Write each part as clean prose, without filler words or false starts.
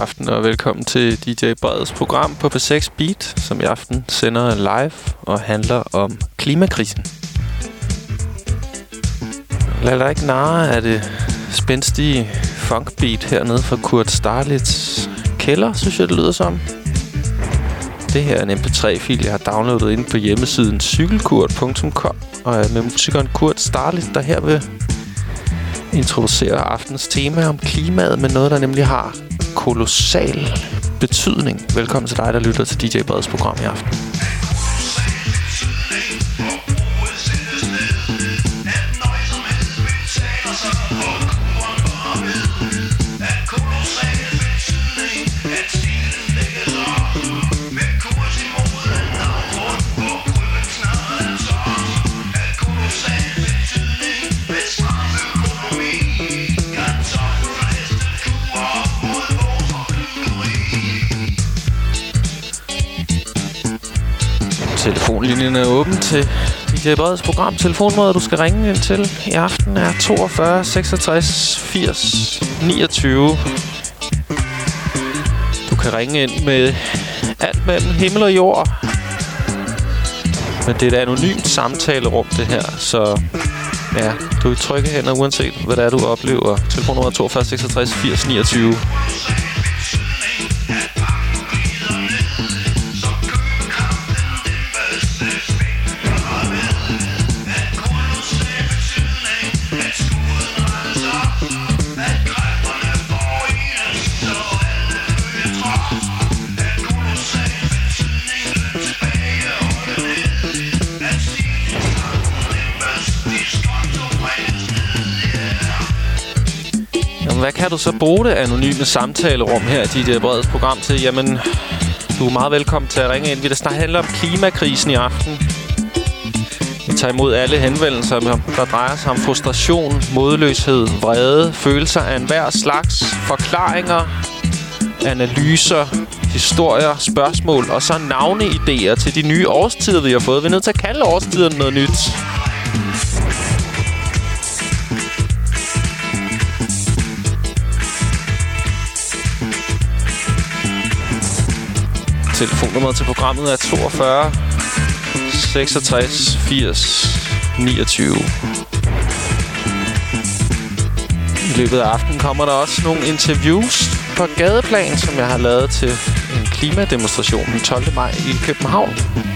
aften og velkommen til DJ Breds program på P6 Beat, som i aften sender live og handler om klimakrisen. Lad dig ikke narre af det spændstige funkbeat hernede fra Kurt Starlits kælder, synes jeg det lyder som. Det her er en mp3-fil, jeg har downloadet inde på hjemmesiden cykelkurt.com og er med musikeren Kurt Starlit, der her vil introducere aftens tema om klimaet med noget, der nemlig har kolossal betydning. Velkommen til dig, der lytter til DJ Breds program i aften. Telefonlinjen er åben til DJ Breds program. Telefonnummer, du skal ringe ind til i aften er 42 66 80 29. Du kan ringe ind med alt mellem himmel og jord. Men det er et anonymt samtalerum, det her. Så ja, du er i trygge hænder, uanset hvad det er, du oplever. Telefonnummer er 42 66 80 29. Hvad kan du så bruge det anonyme samtalerum her i DJ Breds program til? Jamen, du er meget velkommen til at ringe ind. Vi snart handler om klimakrisen i aften. Vi tager imod alle henvendelser, der drejer sig om frustration, modløshed, vrede, følelser af enhver slags, forklaringer, analyser, historier, spørgsmål og så navneidéer til de nye årstider, vi har fået. Vi er nødt til at kalde årstiderne noget nyt. Telefonnummeret til programmet er 42 66 80 29. I løbet af aftenen kommer der også nogle interviews på gadeplan, som jeg har lavet til en klimademonstration den 12. maj i København.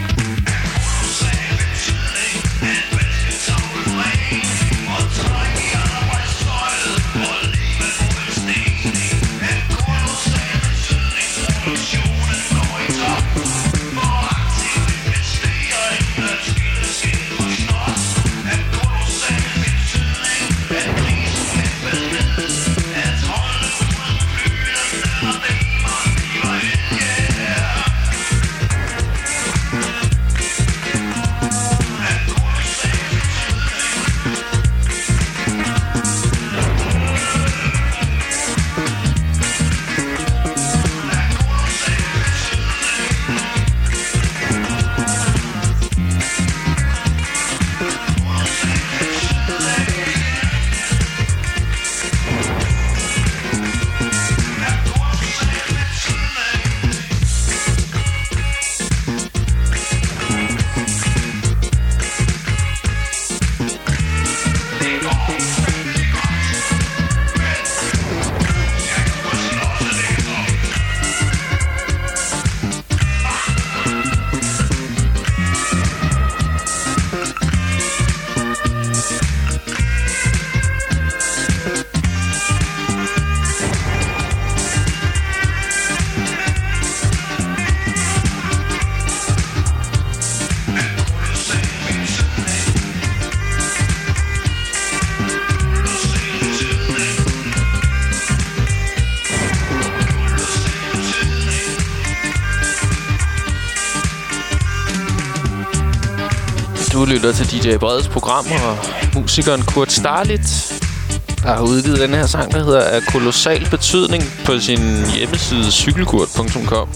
Du lytter til DJ Breds program, og musikeren Kurt Starlit, der har udgivet den her sang, der hedder af kolossal betydning på sin hjemmeside cykelkurt.com.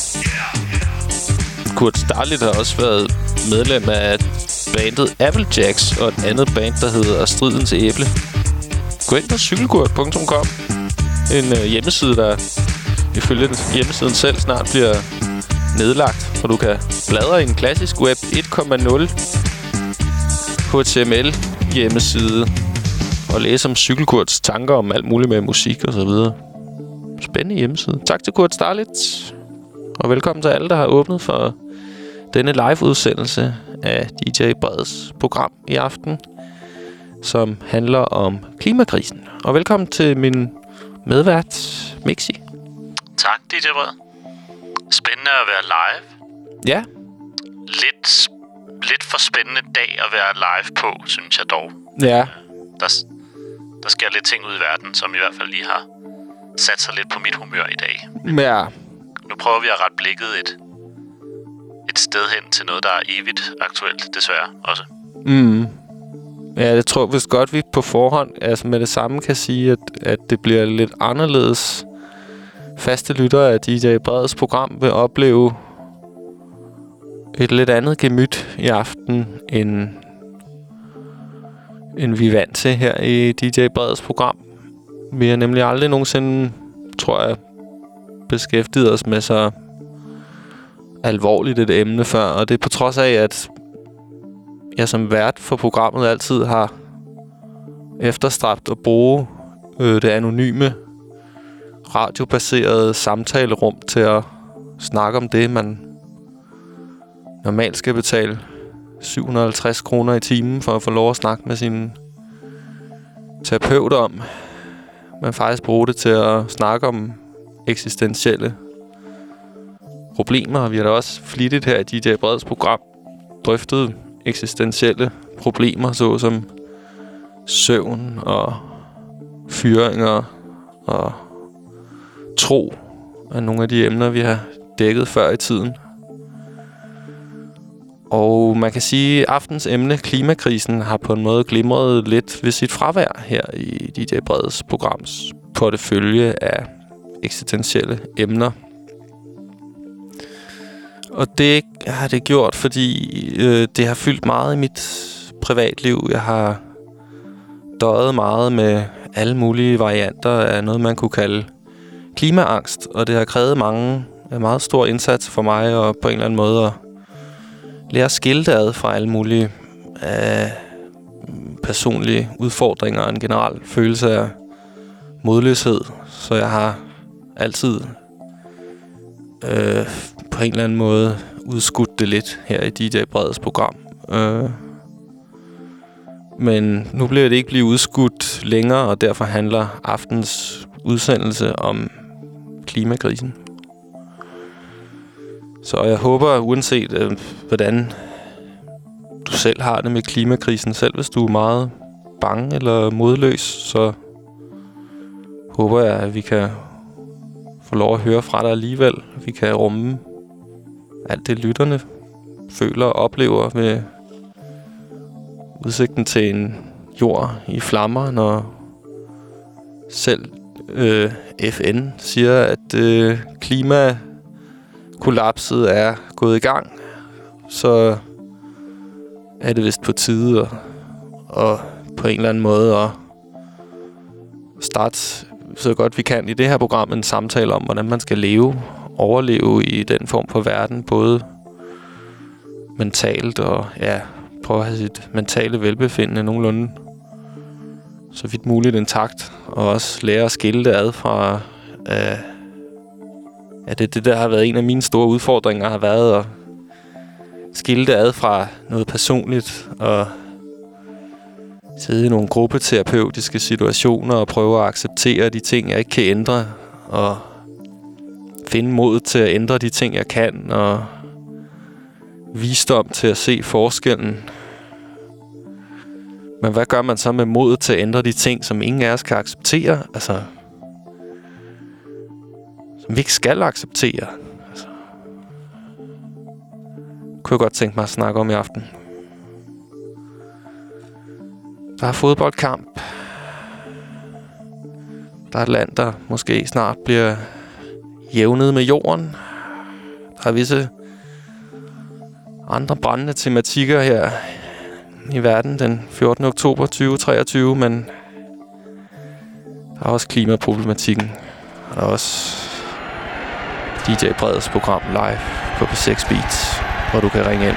Kurt Starlit har også været medlem af bandet Applejacks og et andet band, der hedder Stridens Æble. Gå ind på cykelkurt.com, en hjemmeside, der ifølge hjemmesiden selv snart bliver nedlagt, og du kan bladre i en klassisk Web 1.0 HTML hjemmeside og læse om Cykelkurts tanker om alt muligt med musik og så videre. Spændende hjemmeside. Tak til Kurt Starlitz, og velkommen til alle, der har åbnet for denne live-udsendelse af DJ Breds program i aften, som handler om klimakrisen. Og velkommen til min medvært, Mixi. Tak, DJ Bred. Spændende at være live. Ja. Lidt for spændende dag at være live på, synes jeg dog. Ja. Der sker lidt ting ud i verden, som i hvert fald lige har sat sig lidt på mit humør i dag. Ja. Nu prøver vi at rette blikket et sted hen til noget, der er evigt aktuelt, desværre også. Ja, det tror jeg vist godt, vi på forhånd med det samme kan sige, at det bliver lidt anderledes. Faste lyttere af DJ Breds program vil opleve et lidt andet gemyt i aften, end vi er vant til her i DJ Breds program. Vi har nemlig aldrig nogensinde, tror jeg, beskæftiget os med så alvorligt et emne før. Og det er på trods af, at jeg som vært for programmet altid har efterstræbt at bruge det anonyme, radiobaserede samtalerum til at snakke om det, man normalt skal betale 750 kroner i timen for at få lov at snakke med sin terapeut om. Man faktisk bruger det til at snakke om eksistentielle problemer, og vi har da også flittigt her i DJ Breds program drøftet eksistentielle problemer, såsom søvn og fyringer og tro er nogle af de emner, vi har dækket før i tiden. Og man kan sige, at aftens emne, klimakrisen, har på en måde glimret lidt ved sit fravær her i DJ Breds programs portefølje af eksistentielle emner. Og det har det gjort, fordi det har fyldt meget i mit privatliv. Jeg har døjet meget med alle mulige varianter af noget, man kunne kalde klimaangst. Og det har krævet meget stor indsats for mig, og på en eller anden måde at lære at skille det ad fra alle mulige personlige udfordringer og en generel følelse af modløshed. Så jeg har altid på en eller anden måde udskudt det lidt her i DJ Breds program. Men nu bliver det ikke blive udskudt længere, og derfor handler aftens udsendelse om klimakrisen. Så jeg håber, uanset hvordan du selv har det med klimakrisen, selv hvis du er meget bange eller modløs, så håber jeg, at vi kan få lov at høre fra dig alligevel. Vi kan rumme alt det, lytterne føler og oplever ved udsigten til en jord i flammer, når selv FN siger, at klimakollapset er gået i gang, så er det vist på tide og på en eller anden måde at starte så godt vi kan i det her program en samtale om, hvordan man skal overleve i den form for verden, både mentalt og prøve at have sit mentale velbefindende nogenlunde så vidt muligt intakt, og også lære at skille det ad fra det der har været en af mine store udfordringer, har været at skille det ad fra noget personligt og sidde i nogle gruppeterapeutiske situationer og prøve at acceptere de ting, jeg ikke kan ændre, og finde mod til at ændre de ting, jeg kan, og visdom til at se forskellen. Men hvad gør man så med modet til at ændre de ting, som ingen af os kan acceptere? Altså, som vi ikke skal acceptere. Altså, kunne jeg godt tænke mig at snakke om i aften. Der er fodboldkamp. Der er et land, der måske snart bliver jævnet med jorden. Der er visse andre brændende tematikker her i verden den 14. oktober 2023, men der er også klimaproblematikken. Der er også DJ Breds program live på P6 Beats, hvor du kan ringe ind.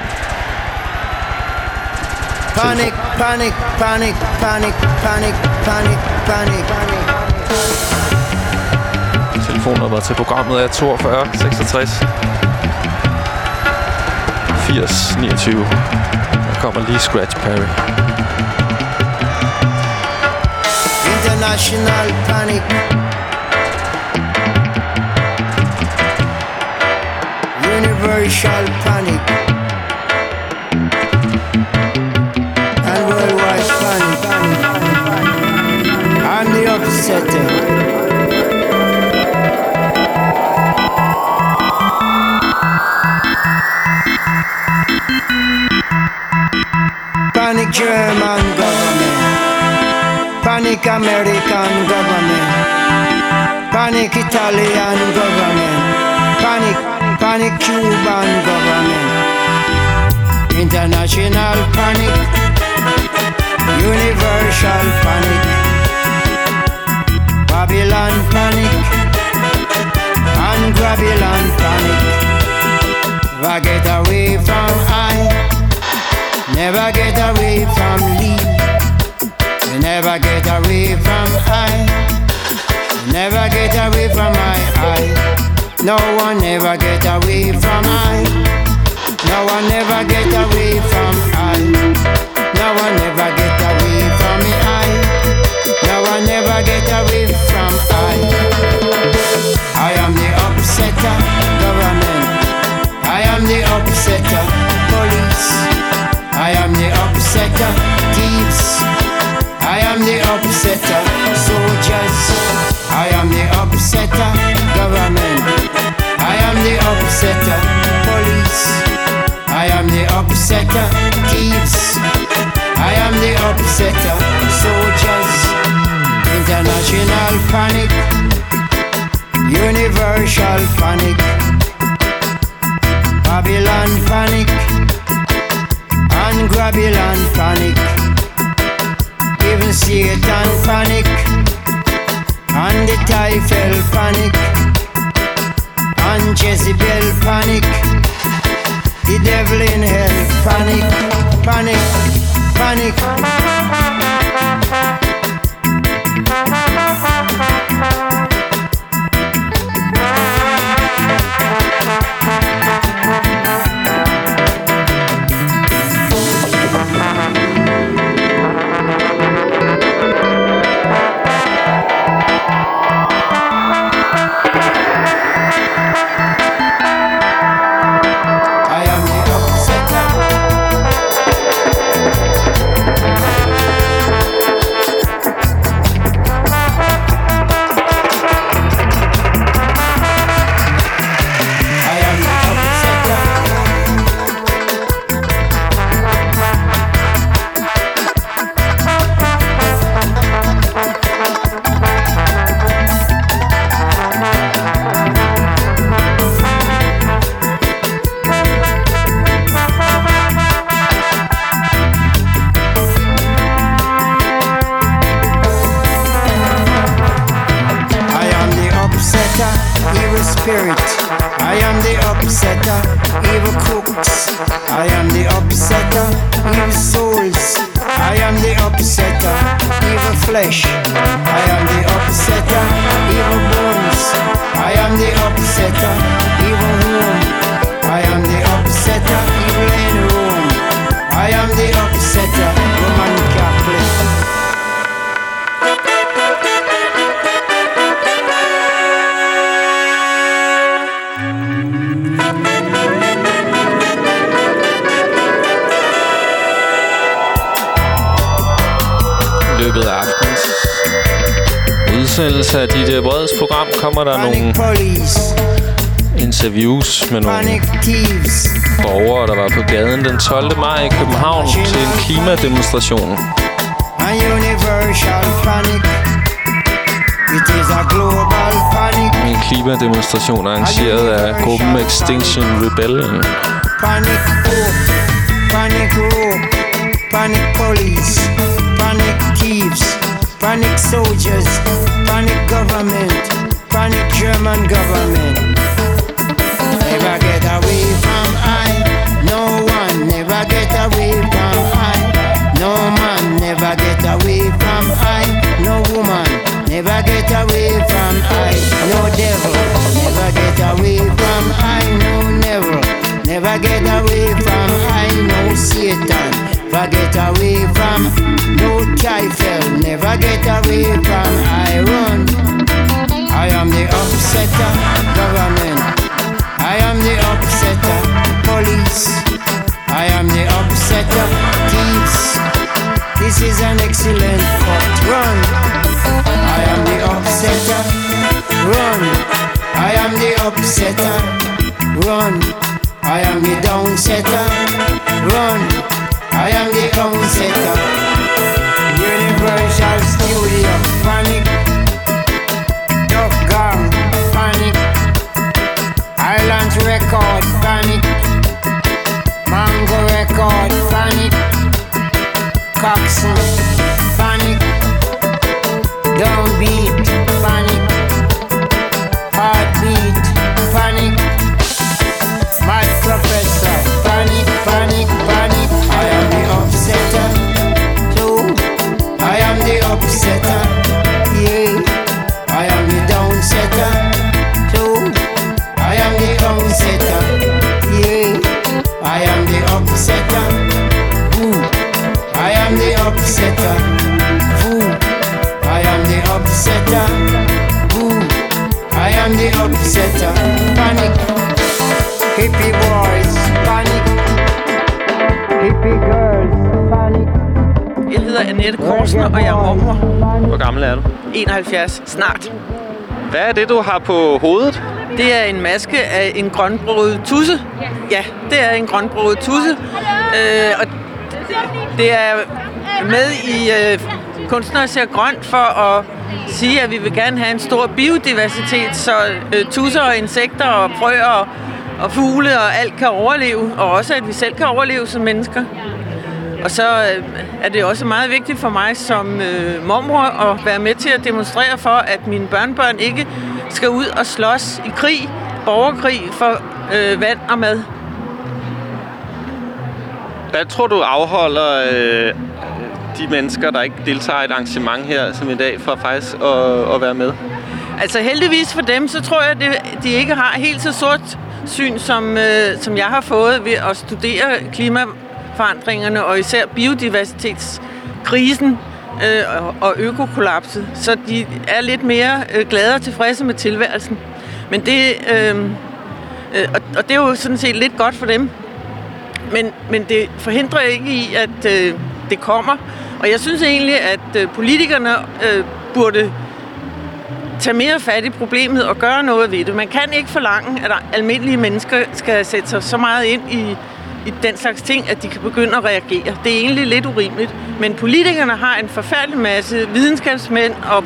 Panic, panic, panic, panic, panic, panic, panic, panic. Telefonnummer til programmet er 42 66 80 29. Der kommer lige Scratch Perry. International panic. Universal panic. And worldwide panic. I'm the upsetter. Panic German government. Panic American government. Panic Italian government. Panic Cuban government. International panic. Universal panic. Babylon panic. And Babylon panic. Never get away from I. Never get away from me. You never get away from I. You never get away from I. No one ever get away from I. No one ever get away from I. No one ever get away from me I. No one ever get away from I. I am the upsetter government. I am the upsetter police. I am the upsetter thieves. I am the upsetter soldiers. I am the upsetter government. I am the upsetter police. I am the upsetter thieves. I am the upsetter soldiers. International panic. Universal panic. Babylon panic. And Babylon panic. Even Satan panic. And the Typhel panic. And Jezebel panic. The devil in hell panic. Panic. Panic. Spirit. I am the upsetter, evil crooks. I am the upsetter, evil souls. I am the upsetter, evil flesh. I am the upsetter, evil bones. I am the upsetter, evil home. I am the upsetter, evil in Rome. I am the upsetter, Roman Catholic. Løbet af aftens udsendelse af DJ Breds program kommer der nogle interviews med nogle borgere, der var på gaden den 12. maj i København til en klimademonstration. En klimademonstration arrangeret af gruppen Extinction Rebellion. Panic hope, panic rope, panic police, panic thieves, panic soldiers, panic government, panic German government. no trifle, never get away from iron. I am the upsetter, government. I am the upsetter, police. I am the upsetter, thieves. This is an excellent cut. Run. I am the upsetter. Run. I am the upsetter. Run. I am the downsetter. Run. I am the downsetter. Universal Studio. Panic. Duck Gang. Panic. Islands Record. Panic. Mango Record. Panic. Coxon. Panic. Downbeat. Panic. Heartbeat. Panic. Mad Professor. Panic, panic, panic. I am the upsetter. Too. I am the upsetter. Yeah. I am the downsetter. Too. I am the downsetter. Yeah. I am the upsetter. Ooh. I am the upsetter. Ooh. I am the upsetter. Ooh. I am the upsetter. Panic. Hippie boys, panic. Hippie girls, panic. Jeg hedder Annette Korsen, og jeg er mormor. Hvor gammel er du? 71, snart. Hvad er det, du har på hovedet? Det er en maske af en grønbroget tudse. Ja, det er en grønbroget tudse. Og det er med i Kunstnere ser grønt for at sige, at vi vil gerne have en stor biodiversitet, så tudser og insekter og frøer og fugle og alt kan overleve, og også at vi selv kan overleve som mennesker. Og så er det også meget vigtigt for mig som mormor at være med til at demonstrere for, at mine børnebørn ikke skal ud og slås i krig, borgerkrig for vand og mad. Hvad tror du afholder de mennesker, der ikke deltager i et arrangement her som i dag, for faktisk at være med? Altså heldigvis for dem, så tror jeg, at de ikke har helt så sort syn, som jeg har fået ved at studere klimaforandringerne og især biodiversitetskrisen og økokollapset. Så de er lidt mere glade og tilfredse med tilværelsen. Men det, og det er jo sådan set lidt godt for dem. Men det forhindrer ikke i, at det kommer. Og jeg synes egentlig, at politikerne burde tage mere fat i problemet og gøre noget ved det. Man kan ikke forlange, at almindelige mennesker skal sætte sig så meget ind i den slags ting, at de kan begynde at reagere. Det er egentlig lidt urimeligt. Men politikerne har en forfærdelig masse videnskabsmænd og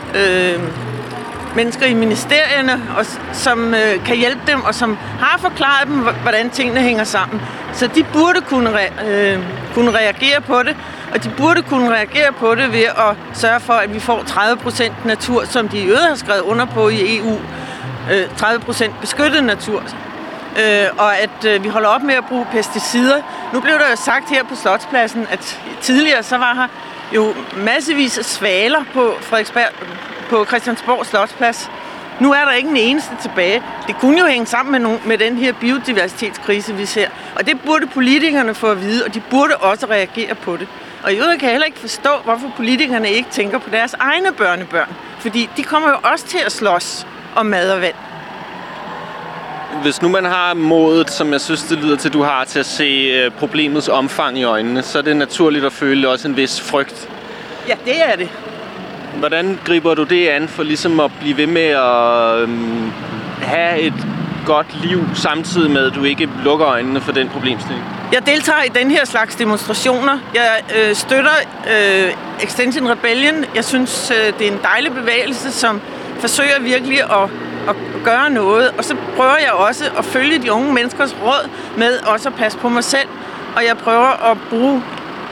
mennesker i ministerierne, som kan hjælpe dem, og som har forklaret dem, hvordan tingene hænger sammen. Så de burde kunne reagere på det, og de burde kunne reagere på det ved at sørge for, at vi får 30% natur, som de i øvrigt har skrevet under på i EU. 30% beskyttet natur. Og at vi holder op med at bruge pesticider. Nu blev der jo sagt her på Slotspladsen, at tidligere så var her jo massevis af svaler på Christiansborg Slotsplads. Nu er der ikke en eneste tilbage. Det kunne jo hænge sammen med den her biodiversitetskrise, vi ser. Og det burde politikerne få at vide, og de burde også reagere på det. Og i øvrigt kan jeg heller ikke forstå, hvorfor politikerne ikke tænker på deres egne børnebørn. Fordi de kommer jo også til at slås om mad og vand. Hvis nu man har modet, som jeg synes, det lyder til, du har til at se problemets omfang i øjnene, så er det naturligt at føle også en vis frygt. Ja, det er det. Hvordan griber du det an for ligesom at blive ved med at have et godt liv, samtidig med, at du ikke lukker øjnene for den problemstilling? Jeg deltager i den her slags demonstrationer. Jeg støtter Extinction Rebellion. Jeg synes, det er en dejlig bevægelse, som forsøger virkelig at gøre noget. Og så prøver jeg også at følge de unge menneskers råd med også at passe på mig selv. Og jeg prøver at bruge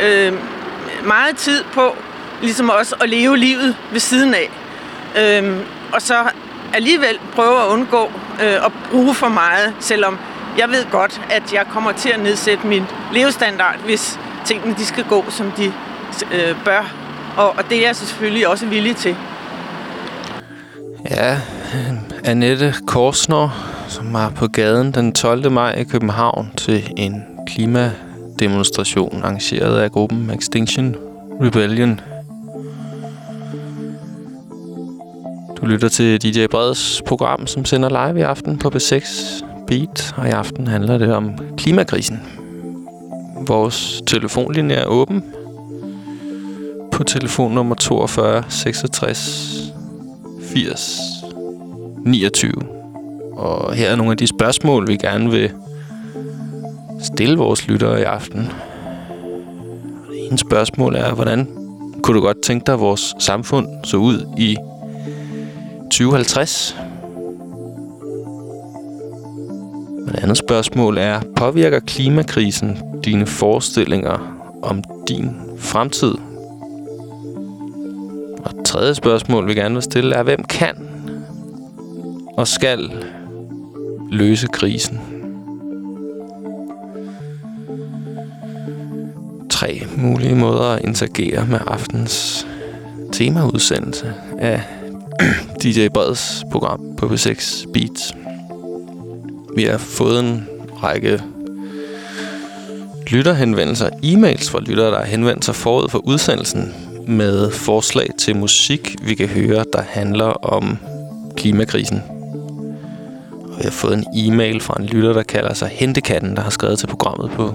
meget tid på ligesom også at leve livet ved siden af. Og så alligevel prøve at undgå at bruge for meget, selvom jeg ved godt, at jeg kommer til at nedsætte min levestandard, hvis tingene de skal gå, som de bør. Og det er jeg selvfølgelig også villig til. Ja, Annette Korsner, som var på gaden den 12. maj i København til en klimademonstration arrangeret af gruppen Extinction Rebellion. Du lytter til DJ Breds program, som sender live i aften på B6 Beat. Og i aften handler det om klimakrisen. Vores telefonlinje er åben på telefon nummer 42 66 80 29. Og her er nogle af de spørgsmål, vi gerne vil stille vores lyttere i aften. En spørgsmål er, hvordan kunne du godt tænke dig, at vores samfund så ud i 2050? Og det andet spørgsmål er, påvirker klimakrisen dine forestillinger om din fremtid? Og det tredje spørgsmål, vi gerne vil stille, er, hvem kan og skal løse krisen? 3 mulige måder at interagere med aftens temaudsendelse af DJ Breds program på B6 Beats. Vi har fået en række lytterhenvendelser, e-mails fra lyttere, der har henvendt sig forud for udsendelsen med forslag til musik, vi kan høre, der handler om klimakrisen. Og vi har fået en e-mail fra en lytter, der kalder sig Hentekatten, der har skrevet til programmet på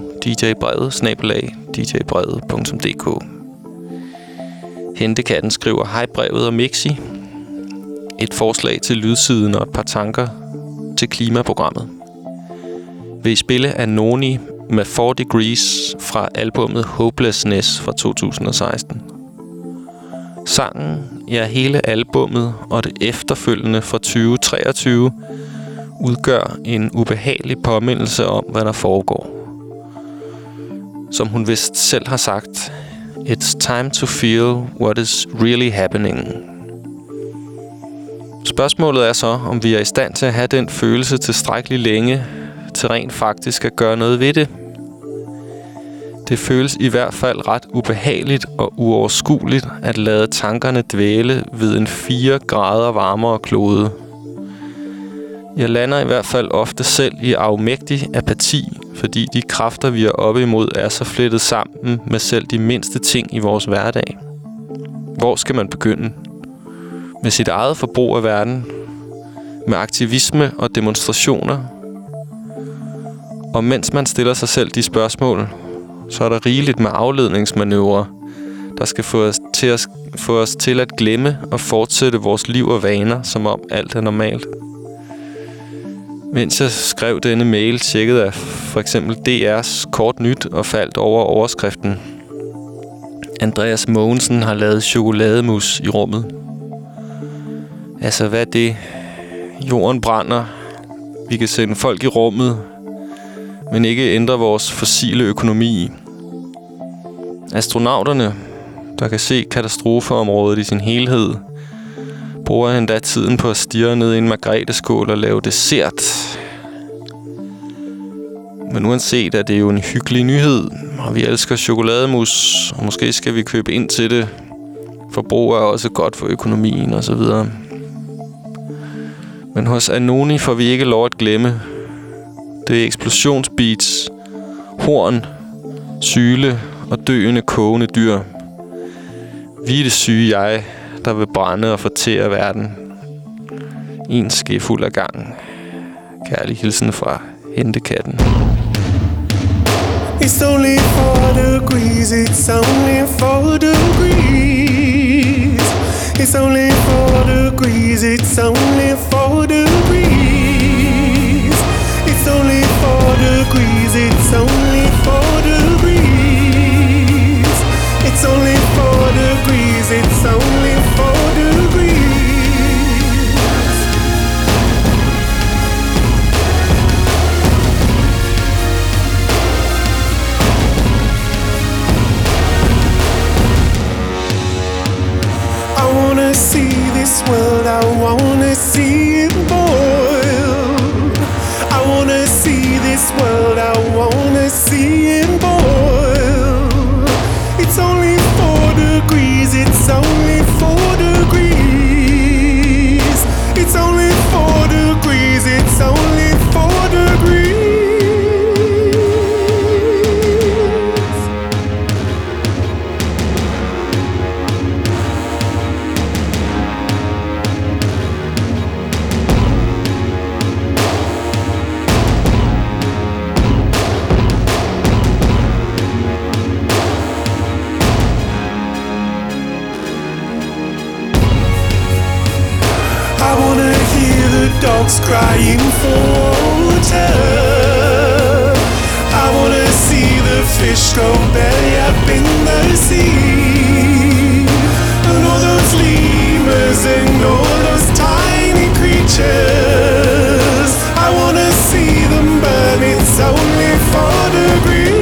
djbrevet@djbrevet.dk. Hentekatten skriver: Hej Brevet og Mixi. Et forslag til lydsiden og et par tanker til klimaprogrammet. Vil I spille Anoni med 4 Degrees fra albumet Hopelessness fra 2016. Sangen, ja hele albummet og det efterfølgende fra 2023 udgør en ubehagelig påmindelse om, hvad der foregår. Som hun vist selv har sagt, it's time to feel what is really happening. Spørgsmålet er så, om vi er i stand til at have den følelse tilstrækkeligt længe, til rent faktisk at gøre noget ved det. Det føles i hvert fald ret ubehageligt og uoverskueligt at lade tankerne dvæle ved en 4 grader varmere klode. Jeg lander i hvert fald ofte selv i afmægtig apati, fordi de kræfter, vi er oppe imod, er så flettet sammen med selv de mindste ting i vores hverdag. Hvor skal man begynde? Med sit eget forbrug af verden? Med aktivisme og demonstrationer? Og mens man stiller sig selv de spørgsmål, så er der rigeligt med afledningsmanøvrer, der skal få os til at glemme og fortsætte vores liv og vaner, som om alt er normalt. Mens jeg skrev denne mail, tjekkede jeg for eksempel DR's Kort Nyt og faldt over overskriften: Andreas Mogensen har lavet chokolademus i rummet. Altså, hvad er det? Jorden brænder. Vi kan sende folk i rummet, men ikke ændre vores fossile økonomi. Astronauterne, der kan se katastrofeområdet i sin helhed, bruger endda tiden på at stirre ned i en margreteskål og lave dessert. Men uanset er det jo en hyggelig nyhed, og vi elsker chokolademus, og måske skal vi købe ind til det. Forbrug er også godt for økonomien osv. Men hos Anoni får vi ikke lov at glemme. Det er eksplosionsbeats, horn, syle og døende kogende dyr. Vi er det syge jeg, der vil brænde og fortære verden. En skefuld af gangen. Kærlig hilsen fra Hentekatten. It's only 4 degrees, it's only 4 degrees. It's only 4 degrees, it's only 4 degrees. It's only 4 degrees, it's only 4 degrees. It's only 4 degrees, it's only 4 degrees. I wanna see this world, I wanna see it boil. I wanna see this world, I wanna see it boil. It's only 4 degrees, it's only 4 degrees. It's only 4 degrees, it's only 4 degrees. dogs crying for water. I wanna see the fish go belly up in the sea, and all those lemurs and all those tiny creatures. I wanna see them burn. It's only 4 degrees.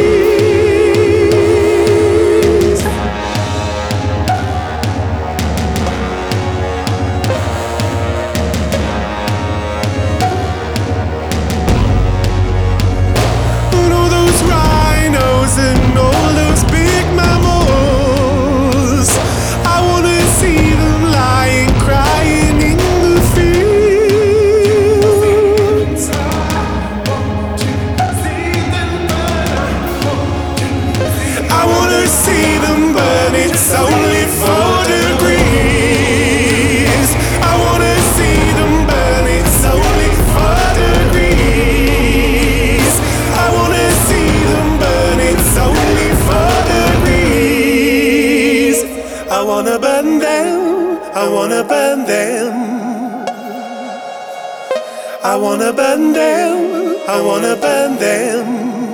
And all those big mammals, I wanna see them lying, crying in the fields. I wanna see them burn. It's only 4 degrees. I wanna see them burn. It's only 4 degrees. I wanna see them burn. It's only 4 degrees. I wanna burn them. I wanna burn them. I wanna burn them. I wanna burn them.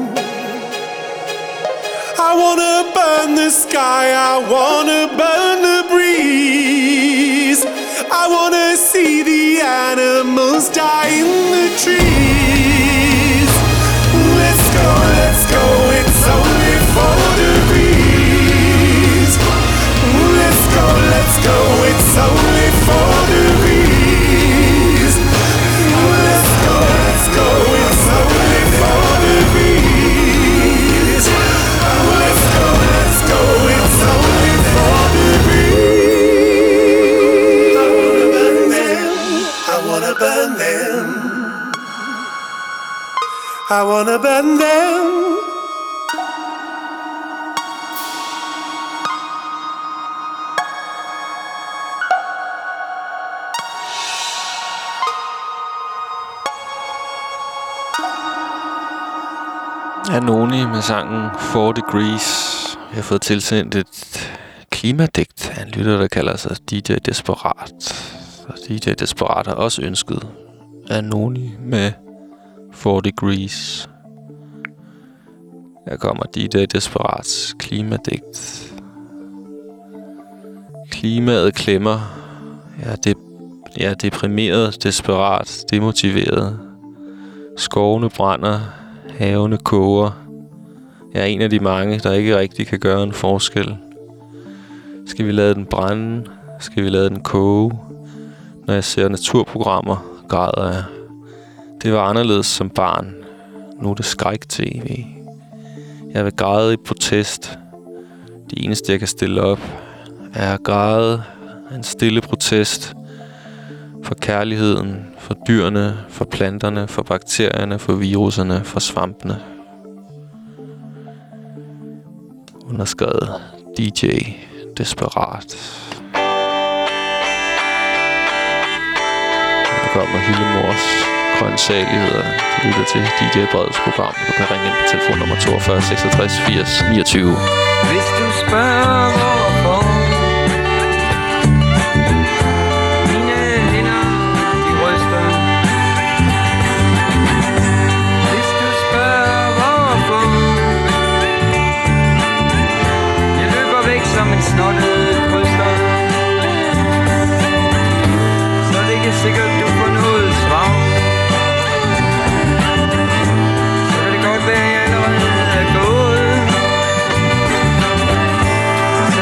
I wanna burn the sky. I wanna burn the breeze. I wanna see the animals die in the trees. Let's go, let's go. It's only 4 degrees. Let's go, let's go. It's only 4 degrees. Let's go, let's go. It's only 4 degrees. Let's go, let's go. It's only 4 degrees. I wanna burn them. I wanna burn them. Anoni med sangen 4 Degrees. Jeg har fået tilsendt et klimadigt af en lytter, der kalder sig DJ Desperat. Og DJ Desperat har også ønsket Anoni med 4 Degrees. Her kommer DJ Desperats klimadigt. Klimaet klemmer. Jeg er deprimeret, desperat, demotiveret. Skovene brænder, havene koger. Jeg er en af de mange, der ikke rigtig kan gøre en forskel. Skal vi lade den brænde? Skal vi lade den koge? Når jeg ser naturprogrammer, græder jeg. Det var anderledes som barn. Nu er det skræk-tv. Jeg vil græde i protest. Det eneste, jeg kan stille op, er at græde. En stille protest. For kærligheden, for dyrene, for planterne, for bakterierne, for viruserne, for svampene. Underskrevet DJ Desperat. Der kommer Hyllemors grøntsageligheder. Du lytter til DJ Breds program. Du kan ringe ind på telefonnummer 42 66 80 29. Hvis du spørger hvorfor mine hænder de ryster. Hvis du spørger hvorfor jeg løber væk som en snottet kryster, så er det ikke sikkert du får noget svar. Så kan det godt være jeg allerede er gået.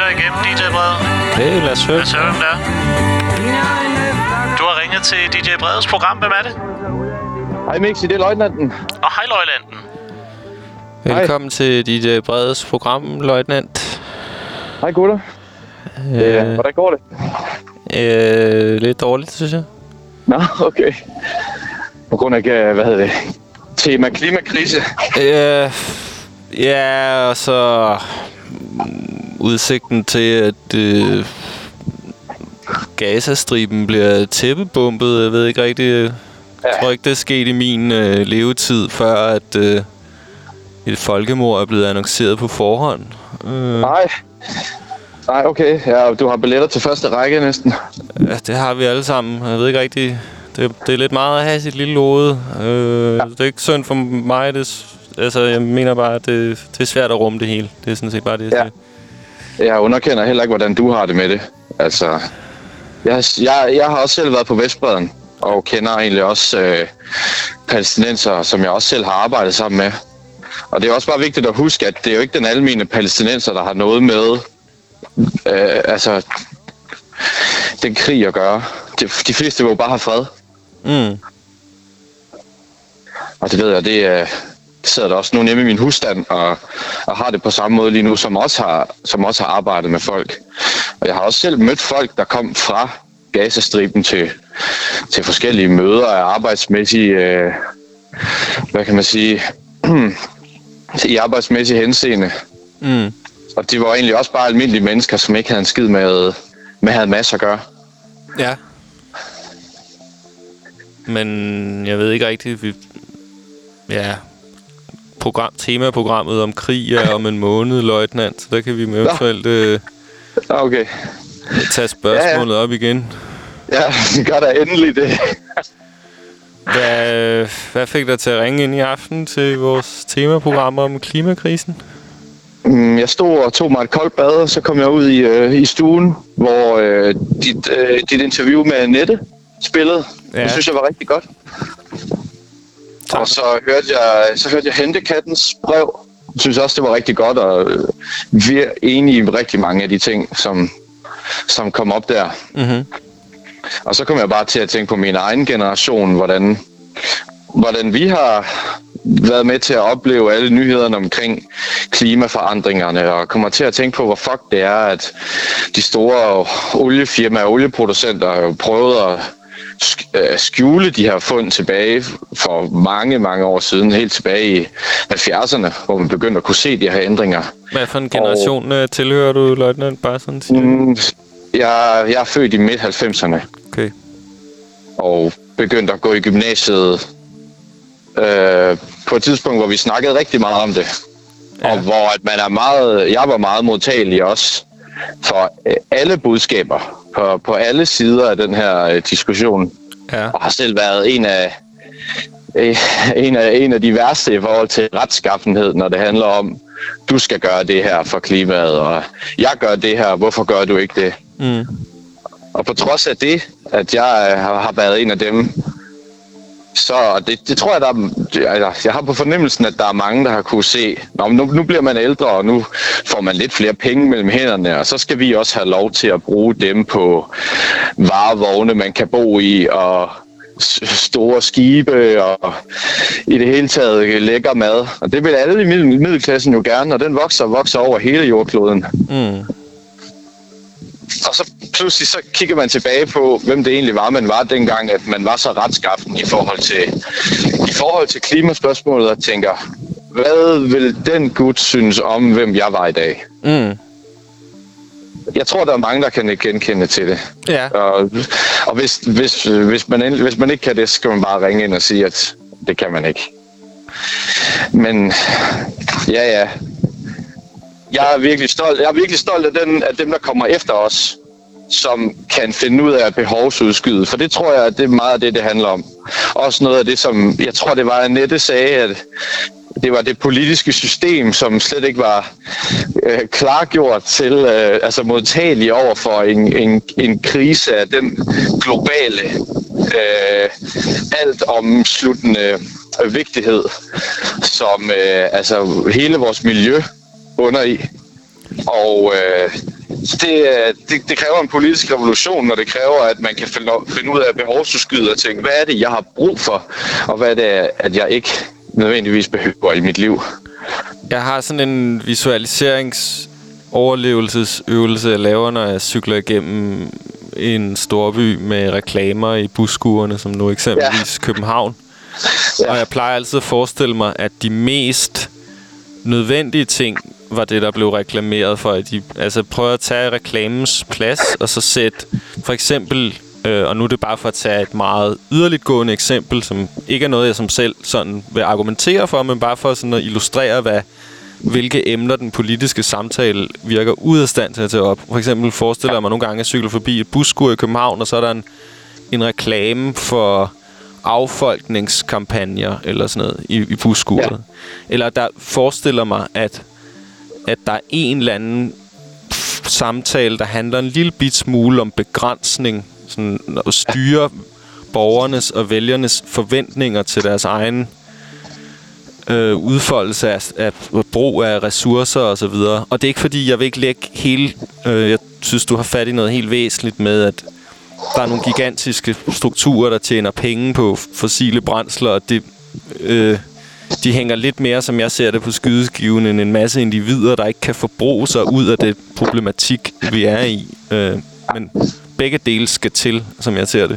igennem, DJ Brede. Okay, lad os høre. Lad os høre, hvem det er. Du har ringet til DJ Bredes program. Hvem er det? Hej Mixi, det er løjtnanten. Og hej, løjtnanten. Velkommen til DJ Bredes program, løjtnant. Hej gutter. Hvordan går det? Lidt dårligt, synes jeg. Nå, okay. På grund af, tema klimakrise. Ja, og så udsigten til, at Gazastriben bliver tæppebumpet. Jeg ved ikke rigtig. Jeg tror ikke, det er sket i min levetid, før at et folkemord er blevet annonceret på forhånd. Nej, okay. Ja, du har billetter til første række næsten. Ja, det har vi alle sammen. Jeg ved ikke rigtig. Det er lidt meget at have sit lille hoved. Det er ikke synd for mig. Jeg mener bare, at det er svært at rumme det hele. Det er sådan set bare det, jeg siger. Jeg underkender heller ikke, hvordan du har det med det. Altså, jeg har også selv været på Vestbredden, og kender egentlig også palæstinenser, som jeg også selv har arbejdet sammen med. Og det er også bare vigtigt at huske, at det er jo ikke den almene palæstinenser, der har noget med den krig at gøre. De fleste vil jo bare have fred. Mm. Og det ved jeg, det sidder der også nogen hjemme i min husstand og har det på samme måde lige nu, som også har arbejdet med folk. Og jeg har også selv mødt folk, der kom fra Gazastriben til forskellige møder af arbejdsmæssige, hvad kan man sige, i arbejdsmæssig henseende. Mm. Og de var egentlig også bare almindelige mennesker, som ikke havde en skid med havde masser at gøre. Ja. Men jeg ved ikke rigtigt, temaprogrammet om krig er om en måned, løjtnant, så der kan vi eventuelt okay. tage spørgsmålet op igen. Ja, vi gør da endelig det. Hvad fik dig til at ringe ind i aften til vores temaprogram om klimakrisen? Jeg stod og tog mig et koldt bad, og så kom jeg ud i stuen, hvor dit interview med Annette spillede. Ja. Det synes jeg var rigtig godt. Tak. Og så hørte jeg Hentekattens brev. Jeg synes også, det var rigtig godt, og vi er enige i rigtig mange af de ting, som kom op der. Mm-hmm. Og så kom jeg bare til at tænke på min egen generation, hvordan vi har været med til at opleve alle nyhederne omkring klimaforandringerne, og kommer til at tænke på, hvor fuck det er, at de store oliefirmaer og olieproducenter har jo prøvet at skjule de her fund tilbage for mange, mange år siden, helt tilbage i 70'erne, hvor man begyndte at kunne se de her ændringer. Hvad for en generation tilhører du, løjtnant? Bare sådan siger jeg er født i midt-90'erne. Okay. Og begyndte at gå i gymnasiet på et tidspunkt, hvor vi snakkede rigtig meget om det. Ja. Og hvor at jeg var meget modtagelig også for alle budskaber på alle sider af den her diskussion. Ja. Og har selv været en af de værste i forhold til retskaffenhed, når det handler om, du skal gøre det her for klimaet, og jeg gør det her, hvorfor gør du ikke det? Mm. Og på trods af det, at jeg har været en af dem, så det tror jeg, jeg har på fornemmelsen, at der er mange, der har kunne se, nu bliver man ældre, og nu får man lidt flere penge mellem hænderne, og så skal vi også have lov til at bruge dem på varevogne, man kan bo i, og store skibe, og i det hele taget lækker mad. Og det vil alle i middelklassen jo gerne, og den vokser over hele jordkloden. Mm. Og så pludselig så kigger man tilbage på, hvem det egentlig var, man var dengang, at man var så retskaffen i forhold til klimaspørgsmålet, og tænker, hvad vil den gut synes om, hvem jeg var i dag? Mm. Jeg tror, der er mange, der kan genkende til det. Ja. Og hvis man ikke kan det, så skal man bare ringe ind og sige, at det kan man ikke. Men ja. Jeg er virkelig stolt af dem, der kommer efter os, som kan finde ud af at behovsudskyde. For det tror jeg, at det er meget af det handler om. Også noget af det, som jeg tror, det var Annette sagde, at det var det politiske system, som slet ikke var klargjort til, modtagelig over for en krise af den globale, altomsluttende vigtighed, som hele vores miljø under i. Og det kræver en politisk revolution, når det kræver, at man kan finde ud af behovsudskyde og tænke, hvad er det, jeg har brug for, og hvad er det, at jeg ikke nødvendigvis behøver i mit liv. Jeg har sådan en visualiseringsoverlevelsesøvelse, jeg laver, når jeg cykler igennem en storby med reklamer i busskuerne, som nu eksempelvis København. Ja. Og jeg plejer altid at forestille mig, at de mest nødvendige ting var det, der blev reklameret for. At de prøver at tage reklamens plads, og så sætte for eksempel, og nu er det bare for at tage et meget yderligtgående eksempel, som ikke er noget, jeg som selv sådan vil argumentere for, men bare for sådan at illustrere, hvilke emner den politiske samtale virker ud af stand til at tage op. For eksempel forestiller jeg mig nogle gange, at jeg cykler forbi et busskur i København, og så er der en reklame for affolkningskampagner eller sådan noget i busskuret. Ja. Eller der forestiller mig, at der er en eller anden samtale, der handler en lille bit smule om begrænsning, sådan at styre borgernes og vælgernes forventninger til deres egen udfoldelse af brug af ressourcer og så videre. Og det er ikke fordi, jeg vil ikke lægge hele... jeg synes, du har fat i noget helt væsentligt med, at der er nogle gigantiske strukturer, der tjener penge på fossile brændsler, og de hænger lidt mere, som jeg ser det, på skydeskiven end en masse individer, der ikke kan forbruge sig ud af det problematik, vi er i. Men begge dele skal til, som jeg ser det.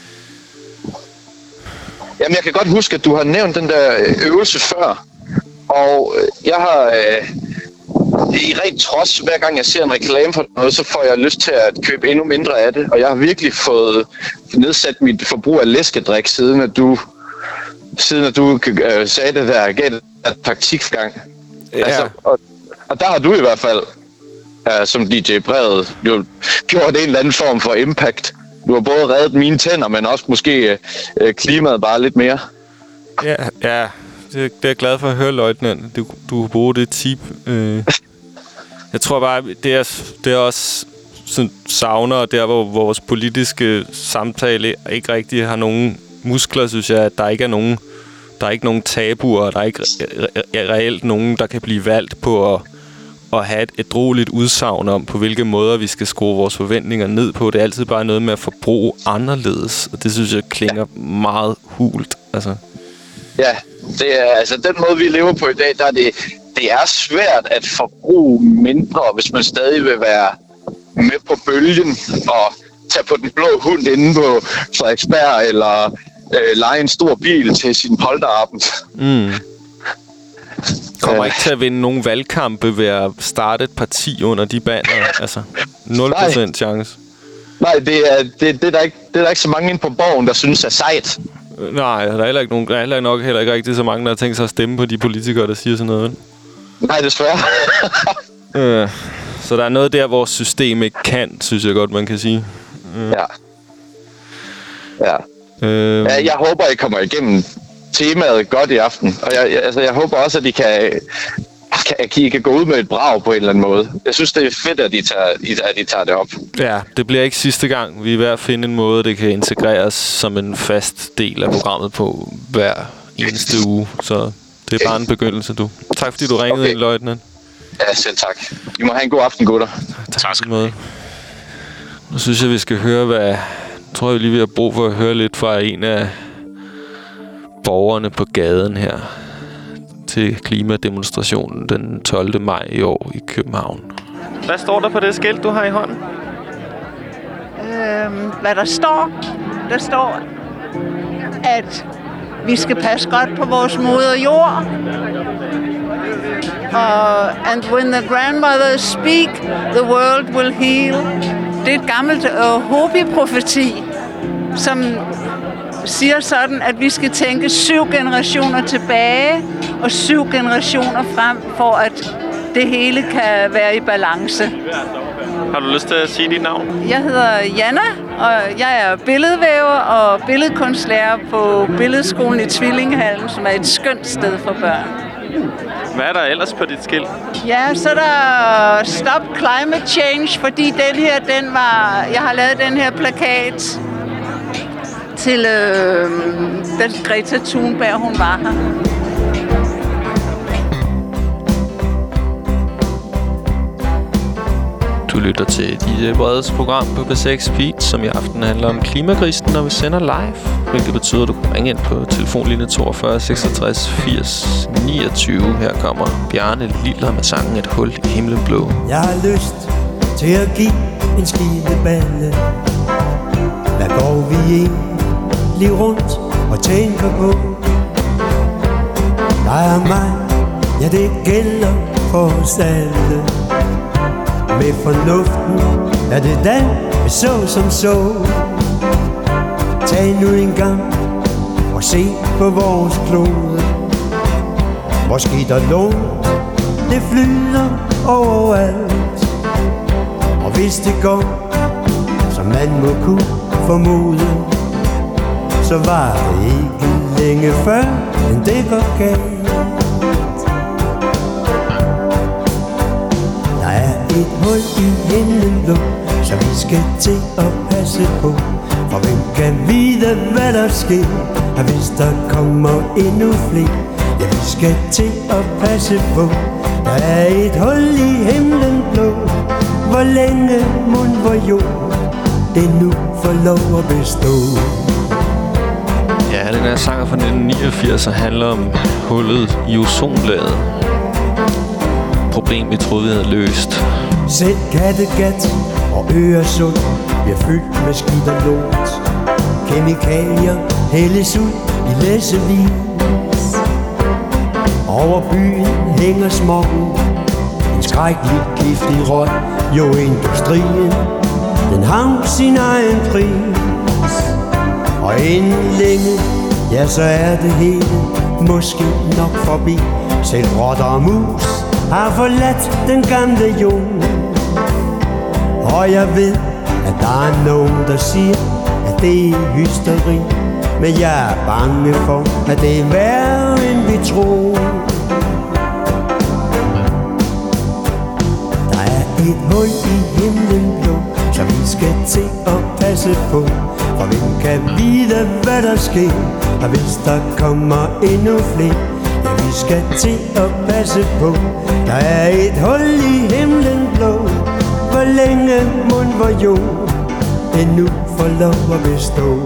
Jamen, jeg kan godt huske, at du har nævnt den der øvelse før, og jeg har i rent trods, hver gang jeg ser en reklame for noget, så får jeg lyst til at købe endnu mindre af det, og jeg har virkelig fået nedsat mit forbrug af læskedrik, siden at du sagde det der, gav det der taktikgang. Ja. Altså, og der har du i hvert fald, som DJ Brevet, jo gjort en eller anden form for impact. Du har både reddet mine tænder, men også måske klimaet bare lidt mere. Ja, det er jeg glad for at høre, løjtnant. Du bruger det tip. Jeg tror bare, det er også sådan, savner, der hvor vores politiske samtale ikke rigtig har nogen muskler, synes jeg, at der ikke er nogen tabuer, og der er ikke reelt nogen, der kan blive valgt på at have et ædrueligt udsagn om, på hvilke måder vi skal skrue vores forventninger ned på. Det er altid bare noget med at forbruge anderledes, og det synes jeg klinger meget hult. Altså. Ja, det er altså den måde, vi lever på i dag, der er det er svært at forbruge mindre, hvis man stadig vil være med på bølgen og tage på den blå hund inde på Frederiksberg, eller leje en stor bil til sin polterabend. Kommer ikke til at vinde nogen valgkampe ved at starte et parti under de banner. Altså 0% chance. Nej, det er der ikke så mange inde på borgen, der synes er sejt. Nej, der er heller ikke rigtig så mange, der har tænkt sig at stemme på de politikere, der siger sådan noget. Nej, desværre. Så der er noget der, vores system ikke kan, synes jeg godt, man kan sige. Ja. Jeg håber, I kommer igennem temaet godt i aften. Og jeg håber også, at I kan gå ud med et brag på en eller anden måde. Jeg synes, det er fedt, at I tager det op. Ja, det bliver ikke sidste gang. Vi er ved at finde en måde, det kan integreres som en fast del af programmet på hver eneste uge. Så det er bare en begyndelse, du. Tak fordi du ringede ind, løjtnant. Ja, selv tak. I må have en god aften, gutter. Tak skal du have. Nu synes jeg, vi skal høre, hvad... tror jeg lige, vi har brug for at høre lidt fra en af borgerne på gaden her til klimademonstrationen den 12. maj i år i København. Hvad står der på det skilt, du har i hånden? Hvad der står? Der står, at vi skal passe godt på vores moder jord. And when the grandmothers speak, the world will heal. Det er et gammelt Hopi-profeti, som siger sådan, at vi skal tænke 7 generationer tilbage og 7 generationer frem, for at det hele kan være i balance. Har du lyst til at sige dit navn? Jeg hedder Janna, og jeg er billedvæver og billedkunstlærer på Billedskolen i Tvillingehallen, som er et skønt sted for børn. Hvad er der ellers på dit skilt? Ja, så er der Stop Climate Change, fordi jeg har lavet den her plakat til den Greta Thunberg, hun var her. Du lytter til DJ Breds program på B6 Beat, som i aften handler om klimakrisen, når vi sender live. Hvilket betyder, at du kan ringe ind på telefonlinje 42 66 80 29. Her kommer Bjarne Liller med sangen Et hul i himlen blå. Jeg har lyst til at give en skideballe. Hvad går vi egentlig rundt og tænker på? Dig og mig, ja det gælder for os alle. Med fornuften er det den, vi så som så. Tag nu en gang og se på vores klode. Hvor skidt og lånt, det flyder overalt. Og hvis det går, som man må kunne formode, så var det ikke længe før, men det går galt. Der er et hul i himlen blå, så vi skal til at passe på. For hvem kan vide, hvad der sker, og hvis der kommer endnu flere? Ja, vi skal til at passe på. Der er et hul i himlen blå. Hvor længe mon vor jord det nu får lov at bestå? Ja, den her sang fra 1989 handler om hullet i ozonlaget. Problem, vi troede, vi havde løst. Selv Kattegat og Øresund bliver fyldt med skidt og lort. Kemikalier hældes ud i læssevis. Over byen hænger smogen, en skrækkelig giftig røg. Jo, industrien, den har sin egen pris. Og inden længe, ja, så er det hele måske nok forbi. Selv rotter og mus har forladt den gamle jord. Og jeg ved, at der er nogen, der siger, at det er hysteri. Men jeg er bange for, at det er værre, end vi tror. Der er et hul i himlen blå, så vi skal til at passe på. For hvem kan vide, hvad der sker, og hvis der kommer endnu flere? Ja, vi skal til at passe på. Der er et hul i himlen blå. Hvor længe mon vor jord endnu får lov at bestå?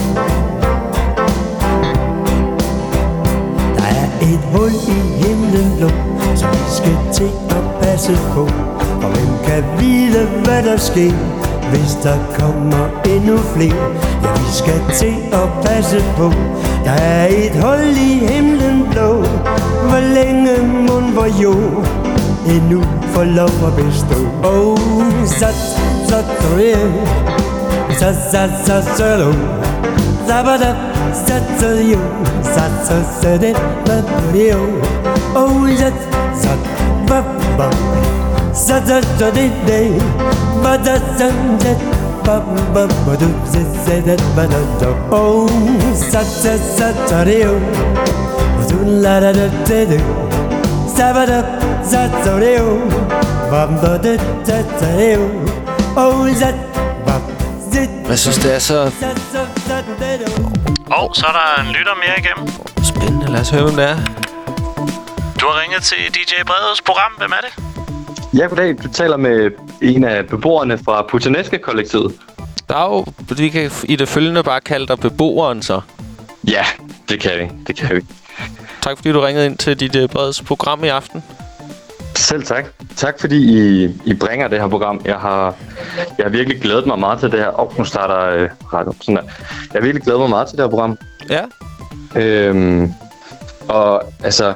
Der er et hul i himlen blå, så vi skal til at passe på. For hvem kan vide, hvad der sker, hvis der kommer endnu flere? Ja, vi skal til at passe på. Der er et hul i himlen blå. Hvor længe mon vor jord endnu får lov at bestå? Oh, sat, sat, sat, sat, sat, sat, zabada, sat, sat, yo, sat, sat, sat, it, but yo, oh, sat, sat, ba, ba, sat, sat, sat, it, day, but sat, sat, ba, ba, ba, do, sat, sat, ba, da, oh, sat, sat, sat, sat, yo, do, la, da, da, da, da, sabada, sat, sat, yo, ba, ba, da, da, da, yo, oh, sat, ba, zit. Jeg synes, det er så Og så er der en lytter mere igennem. spændende. Lad os høre, hvem det er. Du har ringet til DJ Breds program. Hvem er det? Ja, goddag. Du taler med en af beboerne fra Puttaneske-kollektivet. Dag, vi kan i det følgende bare kalde dig beboeren, så. Ja, det kan vi. Det kan vi. Tak fordi du ringede ind til dit Breds program i aften. Selv tak. Tak fordi I bringer det her program. Jeg har virkelig glædet mig meget til det her. Nu starter radio. Sådan der. Jeg har virkelig glædet mig meget til det her program. Ja. Og altså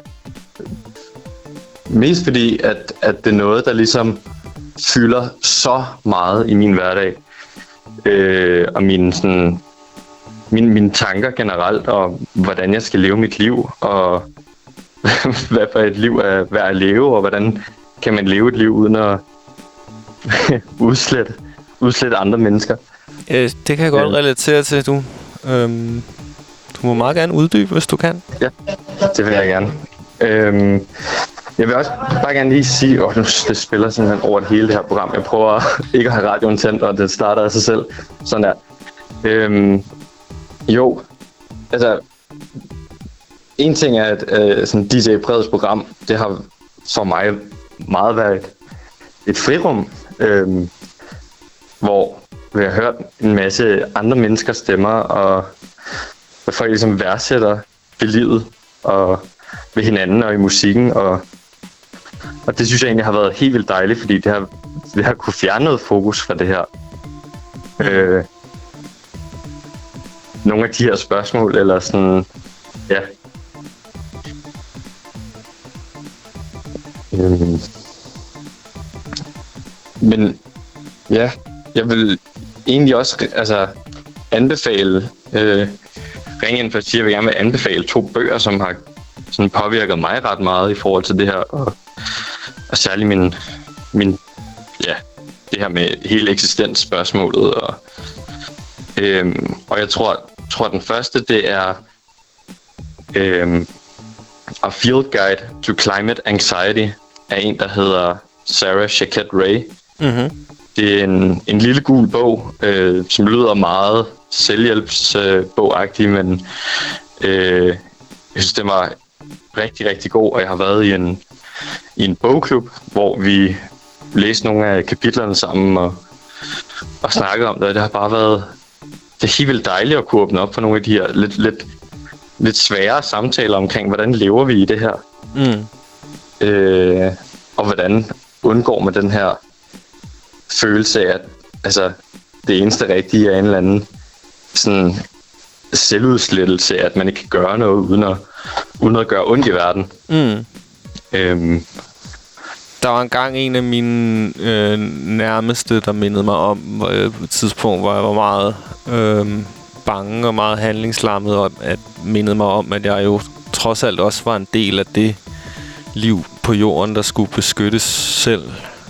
mest fordi at det er noget, der ligesom fylder så meget i min hverdag. Og mine tanker generelt, og hvordan jeg skal leve mit liv, og hvad for et liv er værd at leve, og hvordan kan man leve et liv uden at udslette andre mennesker. Det kan jeg godt relatere til, du. Du må meget gerne uddybe, hvis du kan. Ja, det vil jeg gerne. Jeg vil også bare gerne lige sige, det spiller simpelthen over det hele det her program. Jeg prøver ikke at have radioen tændt, og det starter af sig selv. Sådan der. Jo, altså en ting er, at sådan DJ Breds program, det har for mig meget været et frirum. hvor vi har hørt en masse andre menneskers stemmer, og hvor folk ligesom værdsætter ved livet, og ved hinanden og i musikken, og det synes jeg egentlig har været helt vildt dejligt, fordi det har kunne fjerne noget fokus fra det her. Nogle af de her spørgsmål, eller sådan, ja. Men ja, jeg vil egentlig også anbefale ringe ind for at sige, at jeg vil gerne vil anbefale 2 bøger, som har sådan påvirket mig ret meget i forhold til det her, og særligt min det her med hele eksistensspørgsmålet, og jeg tror den første, det er A Field Guide to Climate Anxiety af en, der hedder Sarah Jaquette Ray. Mm-hmm. Det er en lille gul bog, som lyder meget selvhjælpsbogagtig, men jeg synes, den var rigtig, rigtig god, og jeg har været i en bogklub, hvor vi læste nogle af kapitlerne sammen og snakket om det, og det har bare været helt vildt dejligt at kunne åbne op for nogle af de her lidt svære samtaler omkring, hvordan lever vi i det her, og hvordan undgår man den her følelse af, at det eneste rigtige er en eller anden sådan selvudslettelse, at man ikke kan gøre noget uden at gøre ondt i verden. Der var engang en af mine nærmeste, der mindede mig om et tidspunkt, hvor jeg var meget bange og meget handlingslammet, og at mindede mig om, at jeg jo trods alt også var en del af det liv på jorden, der skulle beskyttes selv.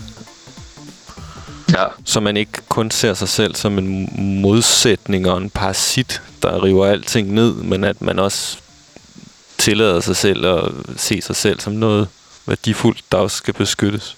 Ja. Så man ikke kun ser sig selv som en modsætning og en parasit, der river alting ned, men at man også tillader sig selv at se sig selv som noget værdifuldt, der også skal beskyttes.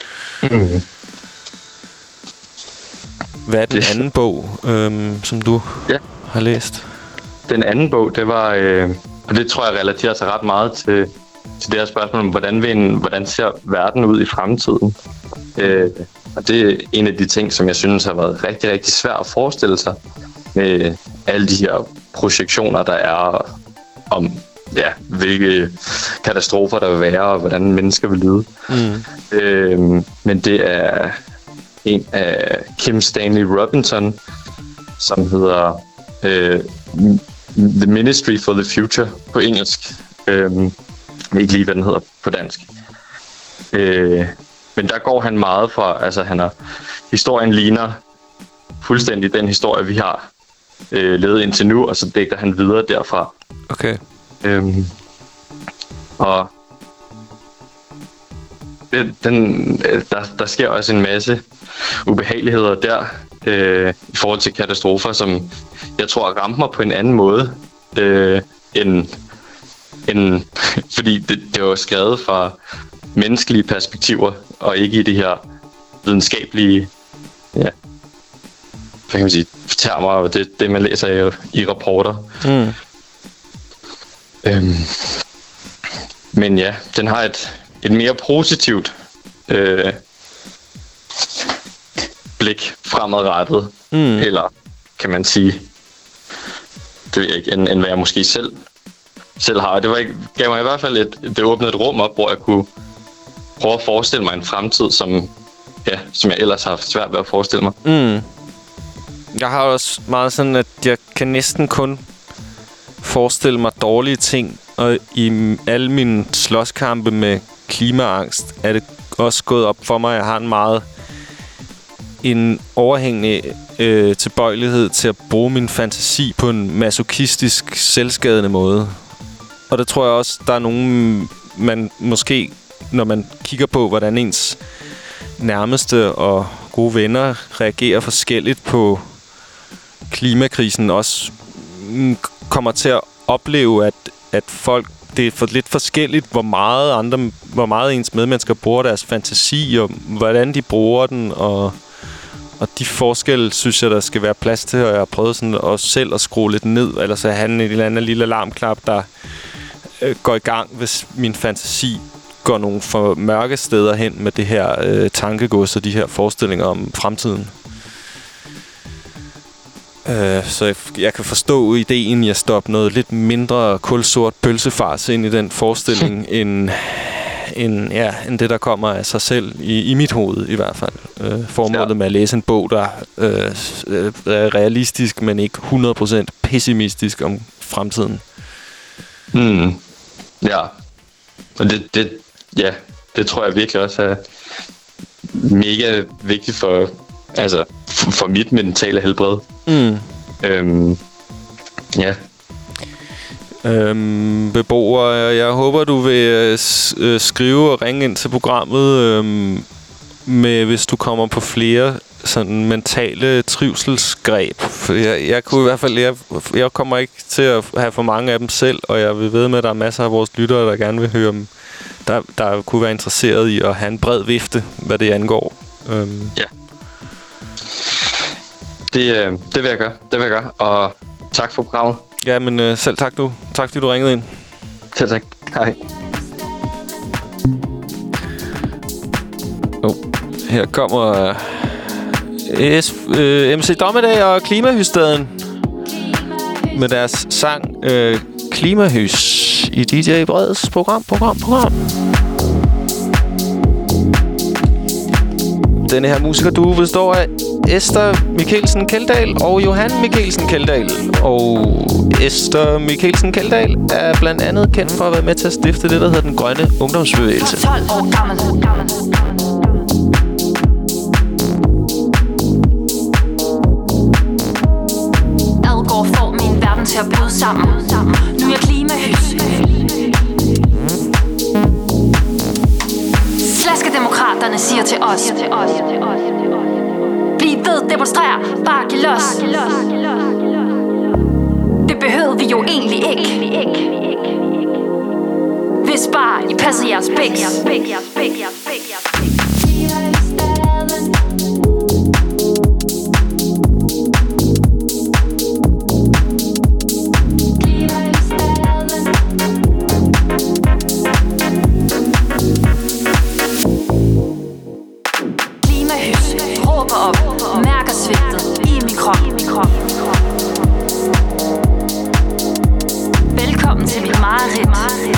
Hvad er den anden bog, som du har læst? Den anden bog, det var, og det tror jeg relaterer sig ret meget til det her spørgsmål om, hvordan ser verden ud i fremtiden. Og det er en af de ting, som jeg synes har været rigtig, rigtig svært at forestille sig med alle de her projektioner, der er om hvilke katastrofer der vil være, og hvordan mennesker vil lide. Men det er en af Kim Stanley Robinson, som hedder The Ministry for the Future på engelsk. Jeg ved ikke lige, hvad den hedder på dansk. Men der går han meget fra, historien ligner fuldstændig den historie, vi har levet indtil nu, og så dækker han videre derfra. Okay. Og der sker også en masse ubehageligheder der i forhold til katastrofer, som jeg tror ramte mig på en anden måde end fordi det var skrevet fra menneskelige perspektiver og ikke i det her videnskabelige hvad kan man sige, termer og det man læser i rapporter. Men ja, den har et mere positivt blik fremadrettet, eller kan man sige, det ved jeg ikke, end hvad jeg måske selv har. Det gav mig i hvert fald det åbnede et rum op, hvor jeg kunne prøve at forestille mig en fremtid, som jeg ellers har haft svært ved at forestille mig. Jeg har også meget sådan, at jeg kan næsten kun forestille mig dårlige ting, og i alle mine slåskampe med klimaangst er det også gået op for mig, at jeg har en overhængende tilbøjelighed til at bruge min fantasi på en masochistisk, selvskadende måde. Og der tror jeg også, der er nogen, man måske, når man kigger på, hvordan ens nærmeste og gode venner reagerer forskelligt på klimakrisen, også kommer til at opleve, at folk, det er lidt forskelligt, hvor meget ens medmennesker bruger deres fantasi, og hvordan de bruger den, og de forskelle, synes jeg, der skal være plads til, og jeg har prøvet sådan også selv at skrue lidt ned, eller så have en eller anden lille alarmklap, der går i gang, hvis min fantasi går nogle for mørke steder hen med det her tankegods og de her forestillinger om fremtiden. Så jeg kan forstå ideen i at stoppe noget lidt mindre kulsort pølsefars ind i den forestilling, end det, der kommer af sig selv, i mit hoved i hvert fald. Formålet med at læse en bog, der er realistisk, men ikke 100% pessimistisk om fremtiden. Ja. Og det tror jeg virkelig også er mega vigtigt for mit mentale helbred. Ja. Beboer, jeg håber, du vil skrive og ringe ind til programmet, hvis du kommer på flere sådan mentale trivselsgreb. For jeg kunne i hvert fald, jeg kommer ikke til at have for mange af dem selv, og jeg vil ved med, at der er masser af vores lyttere, der gerne vil høre dem, der kunne være interesseret i at have en bred vifte, hvad det angår. Ja. Det vil jeg gøre. Det vil jeg gøre. Og tak for programmet. Ja, men selv tak du. Tak fordi du ringede ind. Selv tak. Hej. Her kommer MC Dommedag og Klimahystaden med deres sang Klimahys i DJ Breds program. Denne her musikerduo består af Esther Mikkelsen Kjeldahl og Johan Mikkelsen Kjeldahl. Og Esther Mikkelsen Kjeldahl er blandt andet kendt for at være med til at stifte det, der hedder Den Grønne Ungdomsbevægelse. 12 år gammel. Adgår får min verden til at bryde sammen. Nu er jeg klimahys. Slaskedemokraterne siger til os: bliv ved, demonstrer, bare giv los. Det behøvede vi jo egentlig ikke, hvis bare I passer jeres bæks. Mærker svigtet i min krop. Velkommen til mit mareridt.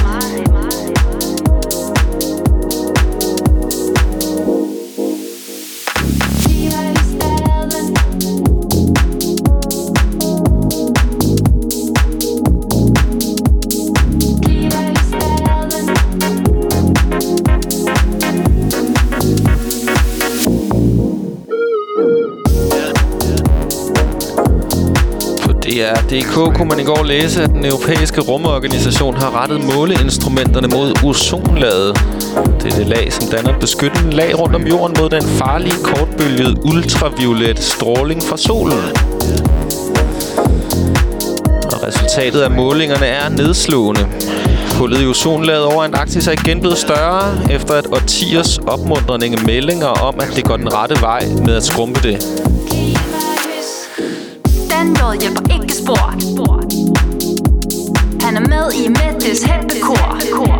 DR.dk kunne man i går læse, at den europæiske rumorganisation har rettet måleinstrumenterne mod ozonlaget. Det er det lag, som danner et beskyttende lag rundt om jorden mod den farlige, kortbølgede ultraviolet stråling fra solen. Og resultatet af målingerne er nedslående. Hullet i ozonlaget over Antarktis er igen blevet større, efter et årtiers opmuntrende meldinger om, at det går den rette vej med at skrumpe det. Den låd hjælper ikke spor. Han er med i Mettes heppekor.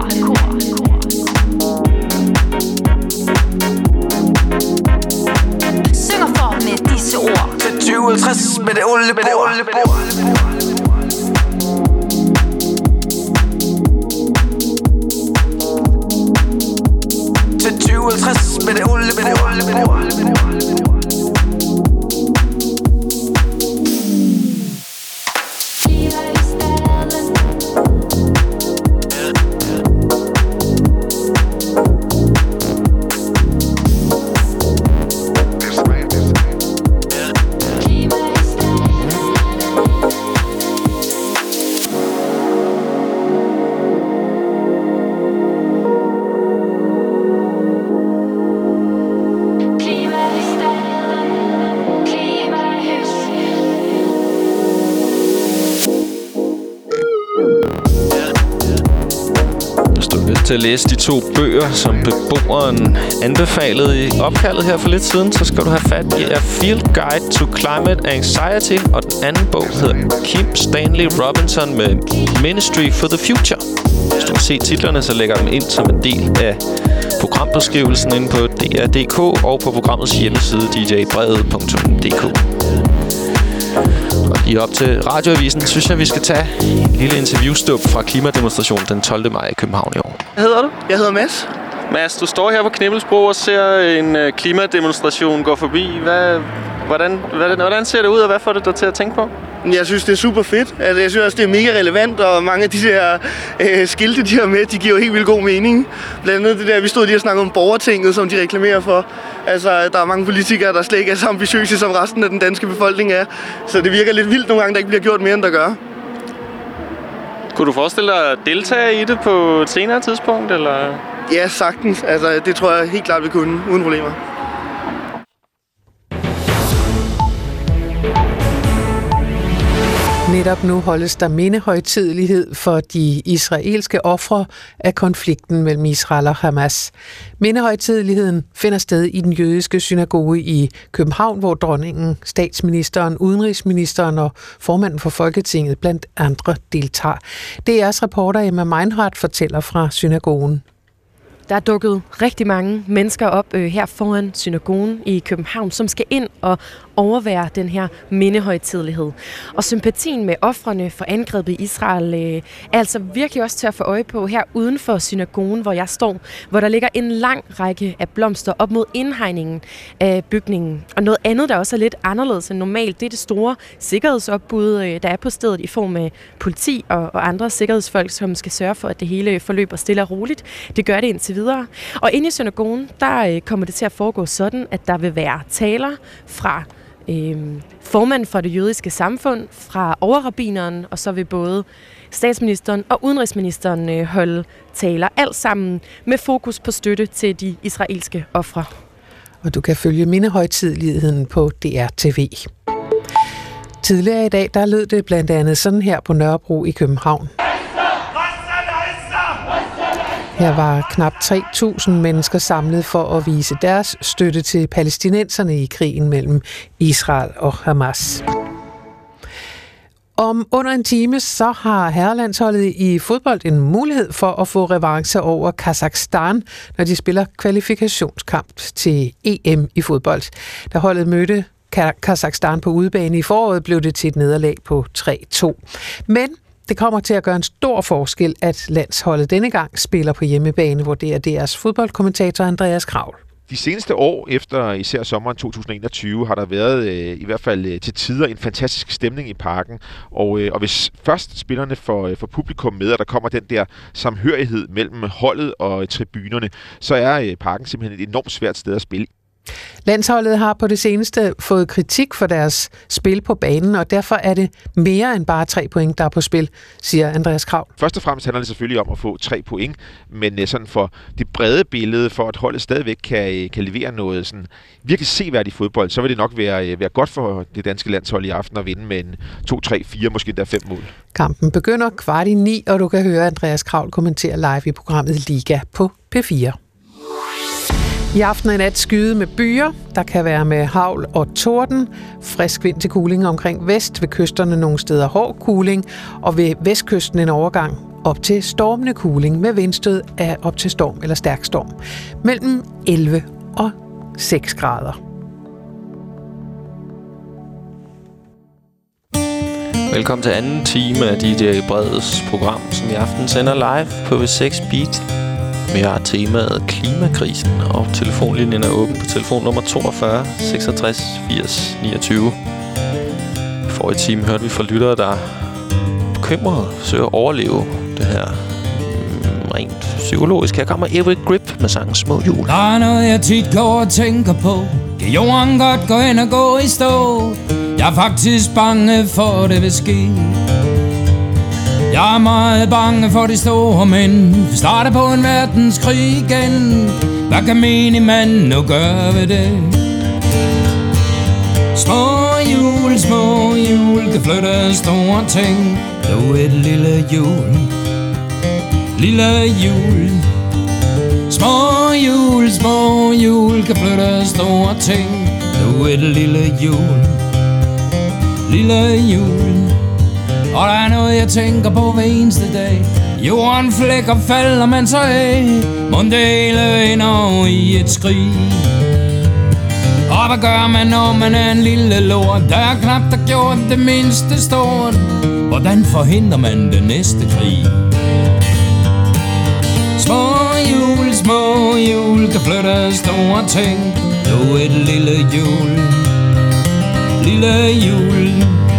Synger for med disse ord. Til 2050 med det oliebord. Til 2050 med det oliebord. Klimahystaden. til at læse de 2 bøger, som beboeren anbefalede i opkaldet her for lidt siden, så skal du have fat i A Field Guide to Climate Anxiety, og den anden bog hedder Kim Stanley Robinson med Ministry for the Future. Hvis du kan se titlerne, så lægger dem ind som en del af programbeskrivelsen inde på dr.dk og på programmets hjemmeside djbrede.dk. Og lige op til radioavisen, synes jeg, vi skal tage en lille interviewstup fra klimademonstrationen den 12. maj i København i år. Hvad hedder du? Jeg hedder Mads. Mads, du står her på Knibbelsbro og ser en klimademonstration gå forbi. Hvordan ser det ud, og hvad får det dig til at tænke på? Jeg synes, det er super fedt. Altså, jeg synes også, det er mega relevant, og mange af de der skilte, de har med, de giver jo helt vildt god mening. Blandt andet det der, vi stod lige og snakkede om borgertinget, som de reklamerer for. Altså, der er mange politikere, der slet ikke er så ambitiøse, som resten af den danske befolkning er. Så det virker lidt vildt nogle gange, der ikke bliver gjort mere, end der gør. Kunne du forestille dig at deltage i det på et senere tidspunkt, eller? Ja, sagtens. Altså, det tror jeg helt klart, vi kunne, uden problemer. Netop nu holdes der mindehøjtidelighed for de israelske ofre af konflikten mellem Israel og Hamas. Mindehøjtideligheden finder sted i den jødiske synagoge i København, hvor dronningen, statsministeren, udenrigsministeren og formanden for Folketinget blandt andre deltager. DR's reporter Emma Meinhardt fortæller fra synagogen. Der er dukket rigtig mange mennesker op her foran synagogen i København, som skal ind og overvære den her mindehøjtidelighed. Og sympatien med ofrene for angrebet i Israel er altså virkelig også til at få øje på her uden for synagogen, hvor jeg står, hvor der ligger en lang række af blomster op mod indhegningen af bygningen. Og noget andet, der også er lidt anderledes end normalt, det er det store sikkerhedsopbud, der er på stedet i form af politi og andre sikkerhedsfolk, som skal sørge for, at det hele forløber stille og roligt. Det gør det indtil videre. Og inde i synagogen, der kommer det til at foregå sådan, at der vil være taler fra formanden for det jødiske samfund, fra overrabbineren, og så vil både statsministeren og udenrigsministeren holde taler, alt sammen med fokus på støtte til de israelske ofre. Og du kan følge mindehøjtideligheden på DR-TV. Tidligere i dag, der lød det blandt andet sådan her på Nørrebro i København. Her var knap 3.000 mennesker samlet for at vise deres støtte til palæstinenserne i krigen mellem Israel og Hamas. Om under en time, så har herrelandsholdet i fodbold en mulighed for at få revanche over Kazakhstan, når de spiller kvalifikationskamp til EM i fodbold. Da holdet mødte Kazakhstan på udebane i foråret, blev det til et nederlag på 3-2. Men det kommer til at gøre en stor forskel, at landsholdet denne gang spiller på hjemmebane, hvor det er deres fodboldkommentator Andreas Kravl. De seneste år, efter især sommeren 2021, har der været i hvert fald til tider en fantastisk stemning i parken. Og hvis først spillerne får publikum med, og der kommer den der samhørighed mellem holdet og tribunerne, så er parken simpelthen et enormt svært sted at spille. Landsholdet har på det seneste fået kritik for deres spil på banen, og derfor er det mere end bare 3 point, der er på spil, siger Andreas Kravl. Først og fremmest handler det selvfølgelig om at få 3 point, men sådan for det brede billede, for at holdet stadigvæk kan levere noget sådan virkelig seværdigt fodbold, så vil det nok være godt for det danske landshold i aften at vinde med en 2, 3, 4, måske der 5 mål. Kampen begynder 8:45, og du kan høre Andreas Kravl kommentere live i programmet Liga på P4. I aften og i nat skyde med byer. Der kan være med hagl og torden. Frisk vind til kuling omkring vest. Ved kysterne nogle steder hård kuling. Og ved vestkysten en overgang op til stormende kuling med vindstød af op til storm eller stærk storm. Mellem 11 og 6 grader. Velkommen til anden time af DJ Bredes program, som i aften sender live på V6 Beat. Vi har temaet klimakrisen, og telefonlinjen er åben på telefonnummer 42 66 80 29. I forrige time hørte vi fra lyttere, der bekymrede søger at overleve det her rent psykologisk. Her kommer Eric Grip med sangen Små Jul. Der er noget, jeg tit går og tænker på. Kan jorden godt gå hen og gå i stå? Jeg er faktisk bange for, det vil ske. Jeg er meget bange for de store mænd. Vi starter på en verdenskrig igen. Hvad kan menigmand nu gøre ved det? Små jul kan flytte store ting. Nu et lille jul Små hjul kan flytte store ting. Du er et lille hjul. Lille hjul. Og der er noget jeg tænker på hver eneste dag. Jorden flækker falder man så af. Mon det hele ender i et skrig. Og hvad gør man når man er en lille lort? Der er knap der gjort det mindste stort. Hvordan forhindrer man den næste krig? Små hjul kan flytte store ting. Du er et lille hjul. Lille hjul.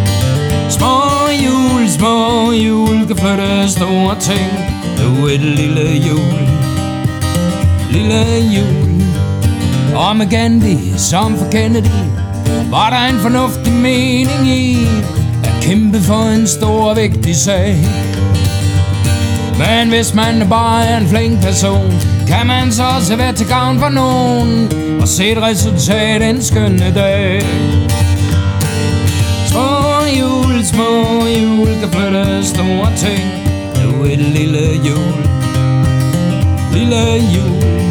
Små hjul kan flytte store ting. Du er et lille hjul. Lille hjul. Og med Gandhi som for Kennedy var der en fornuftig mening i at kæmpe for en stor og vigtig sag. Men hvis man bare er en flink person, kan man så også være til gavn for nogen og se et resultat en skønne dag. Små hjul kan flytte store ting. Du er et lille hjul. Lille hjul.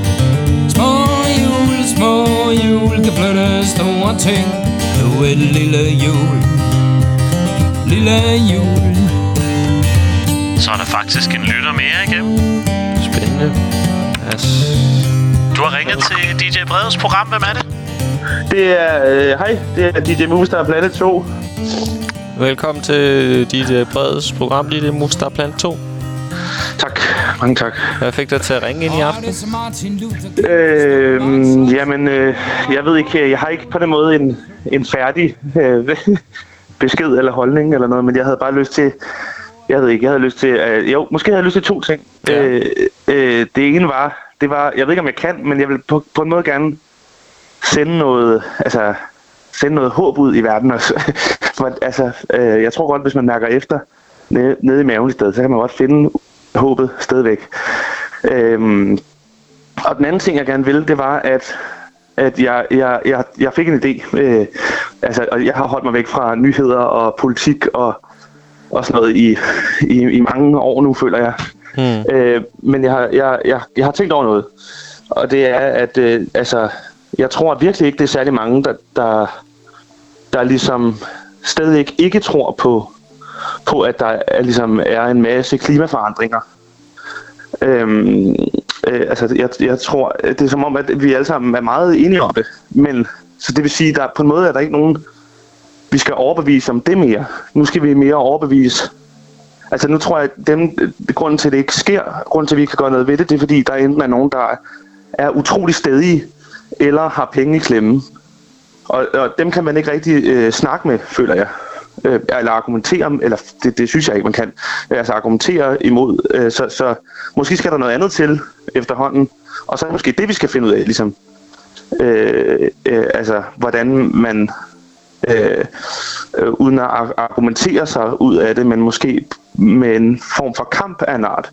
Små hjul kan flytte store ting. Du er et lille hjul. Lille hjul. Så er der faktisk en lytter mere igennem. Spændende. Yes. Du har ringet til DJ Breds program. Hvem er det? Det er... hej, det er DJ Movistar Planet 2. Velkommen til DJ Breds program, DJ Movistar Planet 2. Tak. Mange tak. Hvad fik dig til at ringe ind i aften? Jeg ved ikke, jeg har ikke på den måde en færdig besked eller holdning eller noget, men jeg havde bare lyst til, jeg havde lyst til, måske havde jeg lyst til 2 ting. Ja. Det ene var, jeg ved ikke om jeg kan, men jeg vil på en måde gerne sende noget håb ud i verden også. For, jeg tror godt, hvis man mærker efter nede i maven i stedet, så kan man godt finde håbet stadigvæk. Og den anden ting, jeg gerne ville, det var, at jeg fik en idé. Og jeg har holdt mig væk fra nyheder og politik og sådan noget i mange år nu, føler jeg. Men jeg har tænkt over noget. Og det er, at jeg tror virkelig ikke, det er særlig mange, der ligesom stadig ikke tror på, at der ligesom er en masse klimaforandringer. Jeg tror, det er som om, at vi alle sammen er meget enige om det. Men så det vil sige, der på en måde er der ikke nogen, vi skal overbevise om det mere. Nu skal vi mere overbevise. Altså nu tror jeg, at grunden til, at det ikke sker, grunden til, at vi ikke kan gøre noget ved det, det er fordi, der enten er nogen, der er utrolig stedige, eller har penge i klemme. Og dem kan man ikke rigtig snakke med, føler jeg. Eller argumentere, eller det synes jeg ikke, man kan. Altså argumentere imod. Så måske skal der noget andet til efterhånden. Og så er det måske det, vi skal finde ud af, ligesom. Hvordan man, uden at argumentere sig ud af det, men måske med en form for kamp af en art.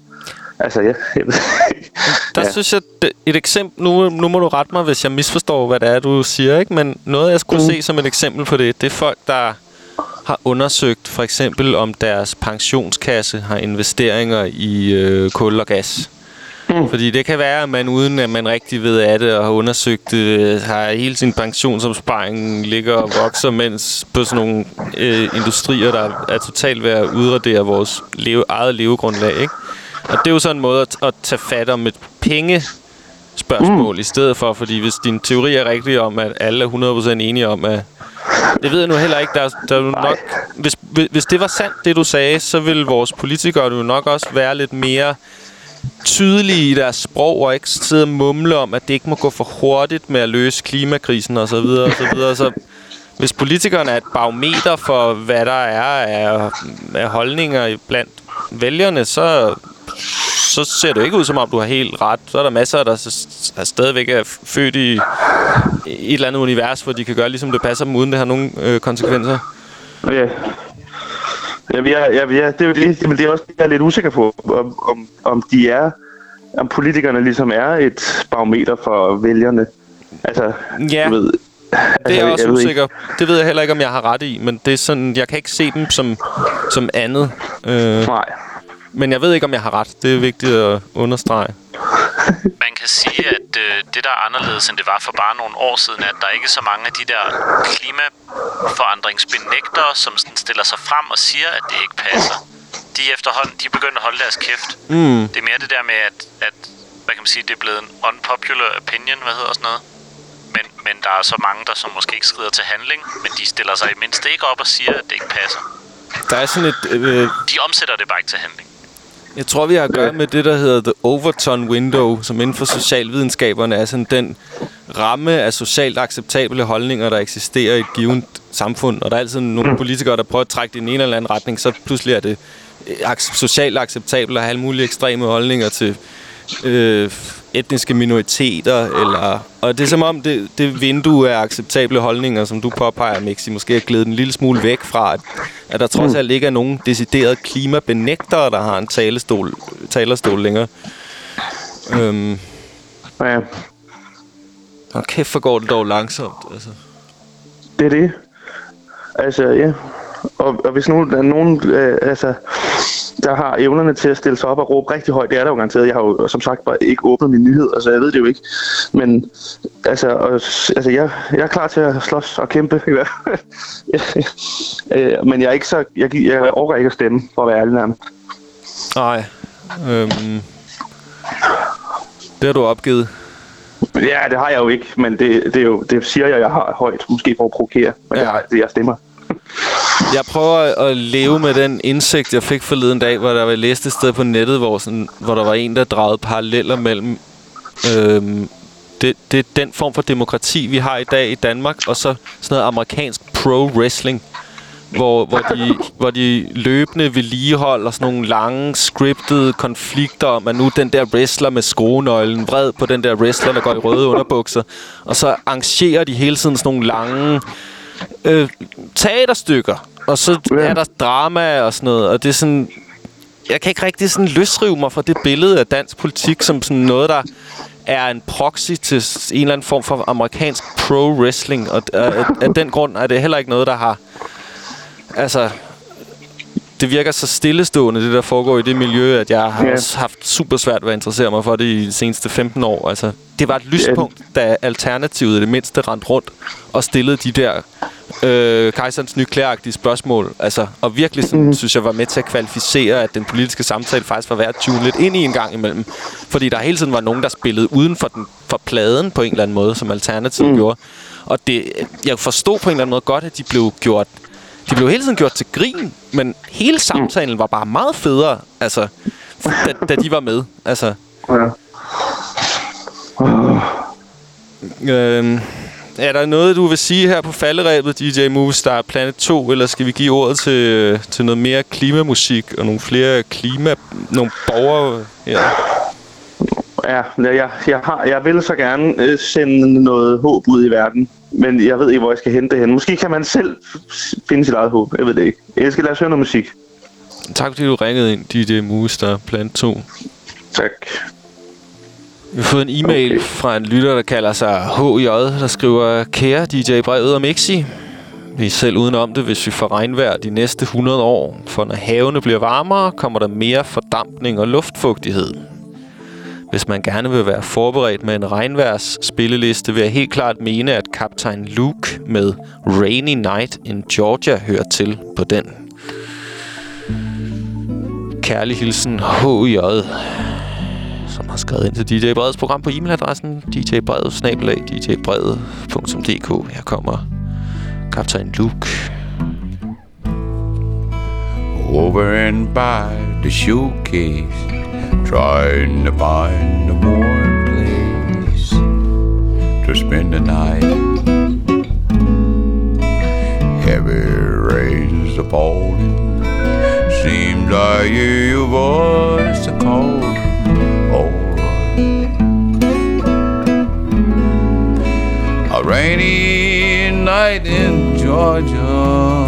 Der synes jeg, et eksempel, nu må du rette mig, hvis jeg misforstår, hvad det er, du siger, ikke? Men noget, jeg skulle se som et eksempel på det er folk, der har undersøgt for eksempel, om deres pensionskasse har investeringer i kul og gas. Fordi det kan være, at man uden at man rigtig ved af det og har undersøgt det, har hele sin pensionsopsparing ligger og vokser, mens på sådan nogle industrier, der er totalt ved at udradere vores eget levegrundlag, ikke? Og det er jo sådan en måde at tage fat om et pengespørgsmål i stedet for, fordi hvis din teori er rigtig om, at alle er 100% enige om, at det ved jeg nu heller ikke, der er jo nok... Hvis det var sandt, det du sagde, så ville vores politikere jo nok også være lidt mere tydelige i deres sprog, og ikke sidde og mumle om, at det ikke må gå for hurtigt med at løse klimakrisen og så videre, og så videre. Så hvis politikerne er et barometer for, hvad der er af holdninger blandt vælgerne, så ser det ikke ud, som om du har helt ret. Så er der masser, der stadigvæk er født i et eller andet univers, hvor de kan gøre, ligesom det passer dem, uden det har nogen konsekvenser. Ja. Det er jo det er også det, jeg er lidt usikker på, om politikerne ligesom er et barometer for vælgerne. Ja, det er jeg også usikker. Det ved jeg heller ikke, om jeg har ret i, men det er sådan, jeg kan ikke se dem som andet. Nej. Men jeg ved ikke, om jeg har ret. Det er vigtigt at understrege. man kan sige, at det, der er anderledes, end det var for bare nogle år siden, at der ikke er så mange af de der klimaforandringsbenægtere, som sådan stiller sig frem og siger, at det ikke passer. De efterhånden, de er begyndt at holde deres kæft. Det er mere det der med, at hvad kan man sige, det er blevet en unpopular opinion, hvad hedder sådan noget. Men der er så mange, der som måske ikke skrider til handling, men de stiller sig i mindste ikke op og siger, at det ikke passer. Der er sådan et... De omsætter det bare ikke til handling. Jeg tror, vi har at gøre med det, der hedder The Overton Window, som inden for socialvidenskaberne er sådan den ramme af socialt acceptable holdninger, der eksisterer i et givet samfund. Og der er altid nogle politikere, der prøver at trække det i en eller anden retning, så pludselig er det socialt acceptabelt at have alle mulige ekstreme holdninger til etniske minoriteter. Og det er som om, det vindue af acceptable holdninger, som du påpeger, Mixi, måske er glædet en lille smule væk fra, at der trods alt ikke er nogen deciderede klimabenægtere, der har en talerstol længere. Ja. Og kæft, for går det dog langsomt, altså. Det er det. Altså, ja. Og hvis nu der er nogen, der har evnerne til at stille sig op og råbe rigtig højt, det er der jo garanteret. Jeg har jo som sagt bare ikke åbnet min nyhed, altså jeg ved det jo ikke. Men jeg er klar til at slås og kæmpe. Men jeg er ikke så, jeg overgår ikke at stemme, for at være ærlig nærmest. Nej. Det har du opgivet. Ja, det har jeg jo ikke, men det siger jeg har højt, måske for at provokere, men ja. Det jeg stemmer. Jeg prøver at leve med den indsigt, jeg fik forleden dag, hvor der var læst et sted på nettet, hvor der var en, der dragede paralleller mellem den form for demokrati, vi har i dag i Danmark, og så sådan noget amerikansk pro-wrestling, hvor de løbende vedligeholder sådan nogle lange, scriptede konflikter om, at nu den der wrestler med skruenøglen vred på den der wrestler, der går i røde underbukser, og så arrangerer de hele tiden sådan nogle lange teaterstykker, og så er der drama og sådan noget, og det er sådan, jeg kan ikke rigtig sådan løsrive mig fra det billede af dansk politik som sådan noget, der er en proxy til en eller anden form for amerikansk pro-wrestling, og af den grund er det heller ikke noget, der har, altså, det virker så stillestående, det der foregår i det miljø, at jeg har også haft super svært ved at interessere mig for det i de seneste 15 år. Altså, det var et lyspunkt, da Alternativet i det mindste rendte rundt og stillede de der Kejserens Nye-agtige spørgsmål. Altså, og virkelig sådan, synes jeg var med til at kvalificere, at den politiske samtale faktisk var værd at tune lidt ind i en gang imellem. Fordi der hele tiden var nogen, der spillede uden for pladen på en eller anden måde, som Alternativet gjorde. Og jeg forstod på en eller anden måde godt, at de blev hele tiden gjort til grin, men hele samtalen var bare meget federe, altså, da de var med. Altså. Er der noget, du vil sige her på falderebet, DJ Movestar Planet 2, eller skal vi give ordet til noget mere klimamusik og nogle flere nogle borgere her? Ja, jeg vil så gerne sende noget håb ud i verden, men jeg ved ikke, hvor jeg skal hente det hen. Måske kan man selv finde sit eget håb, jeg ved det ikke. Jeg skal lade os høre noget musik. Tak fordi du ringede ind, DJ Movestar Planet 2. Tak. Vi har fået en e-mail fra en lytter, der kalder sig HJ, der skriver: Kære DJ Brevet og Mixi, vi er selv udenom det, hvis vi får regnvejr de næste 100 år. For når havene bliver varmere, kommer der mere fordampning og luftfugtighed. Hvis man gerne vil være forberedt med en regnværsspilleliste, vil jeg helt klart mene, at Kaptajn Luke med Rainy Night in Georgia hører til på den. Kærlig hilsen HJ, som har skrevet ind til DJ Breds program på e-mailadressen djbrevet@djbrevet.dk. Her kommer Kaptajn Luke. Over and by the showcase, trying to find a warm place to spend the night. Heavy rains are falling, seems I hear your voice a calling. A rainy night in Georgia,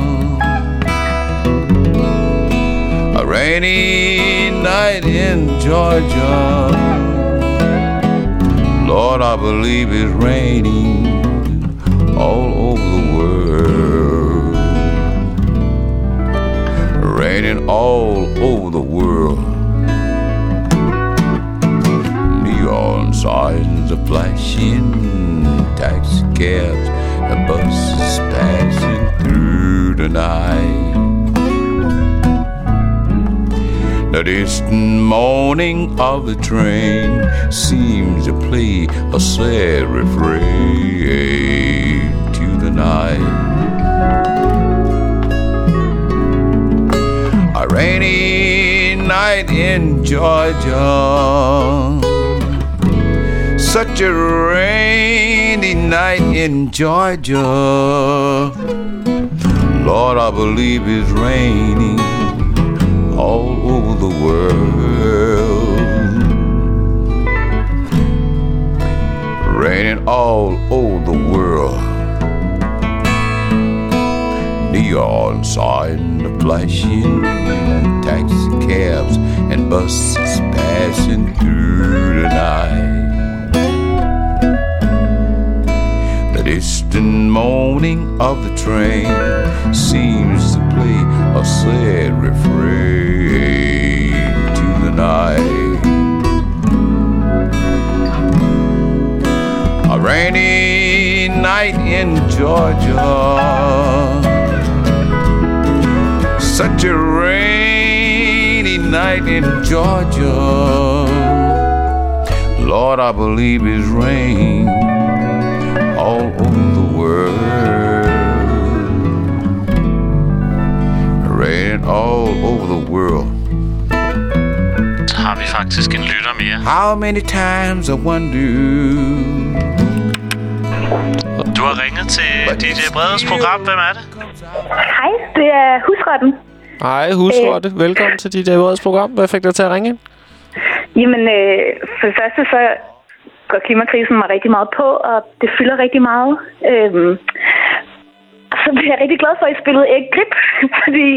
a rainy night in Georgia. Lord, I believe it's raining all over the world, raining all over the world. New York a bus is passing through the night. The distant moaning of the train seems to play a sad refrain to the night. A rainy night in Georgia, such a rainy night in Georgia. Lord, I believe it's raining all over the world. Raining all over the world. Neon signs are flashing, taxi cabs and buses passing through the night. The distant moaning of the train seems to play a sad refrain to the night. A rainy night in Georgia, such a rainy night in Georgia. Lord, I believe it's rain all over the world. Rain all over the world. Så har vi faktisk en lytter mere. How many times I wonder. Du har ringet til DJ Bredes program. Hvem er det? Hej, det er Husrotten. Hej, Husrotte. Velkommen til DJ Bredes program. Hvad fik dig til at ringe ind? Jamen, for det første så går klimakrisen mig rigtig meget på, og det fylder rigtig meget. Så bliver jeg rigtig glad for, at I spillede Erik Grip, fordi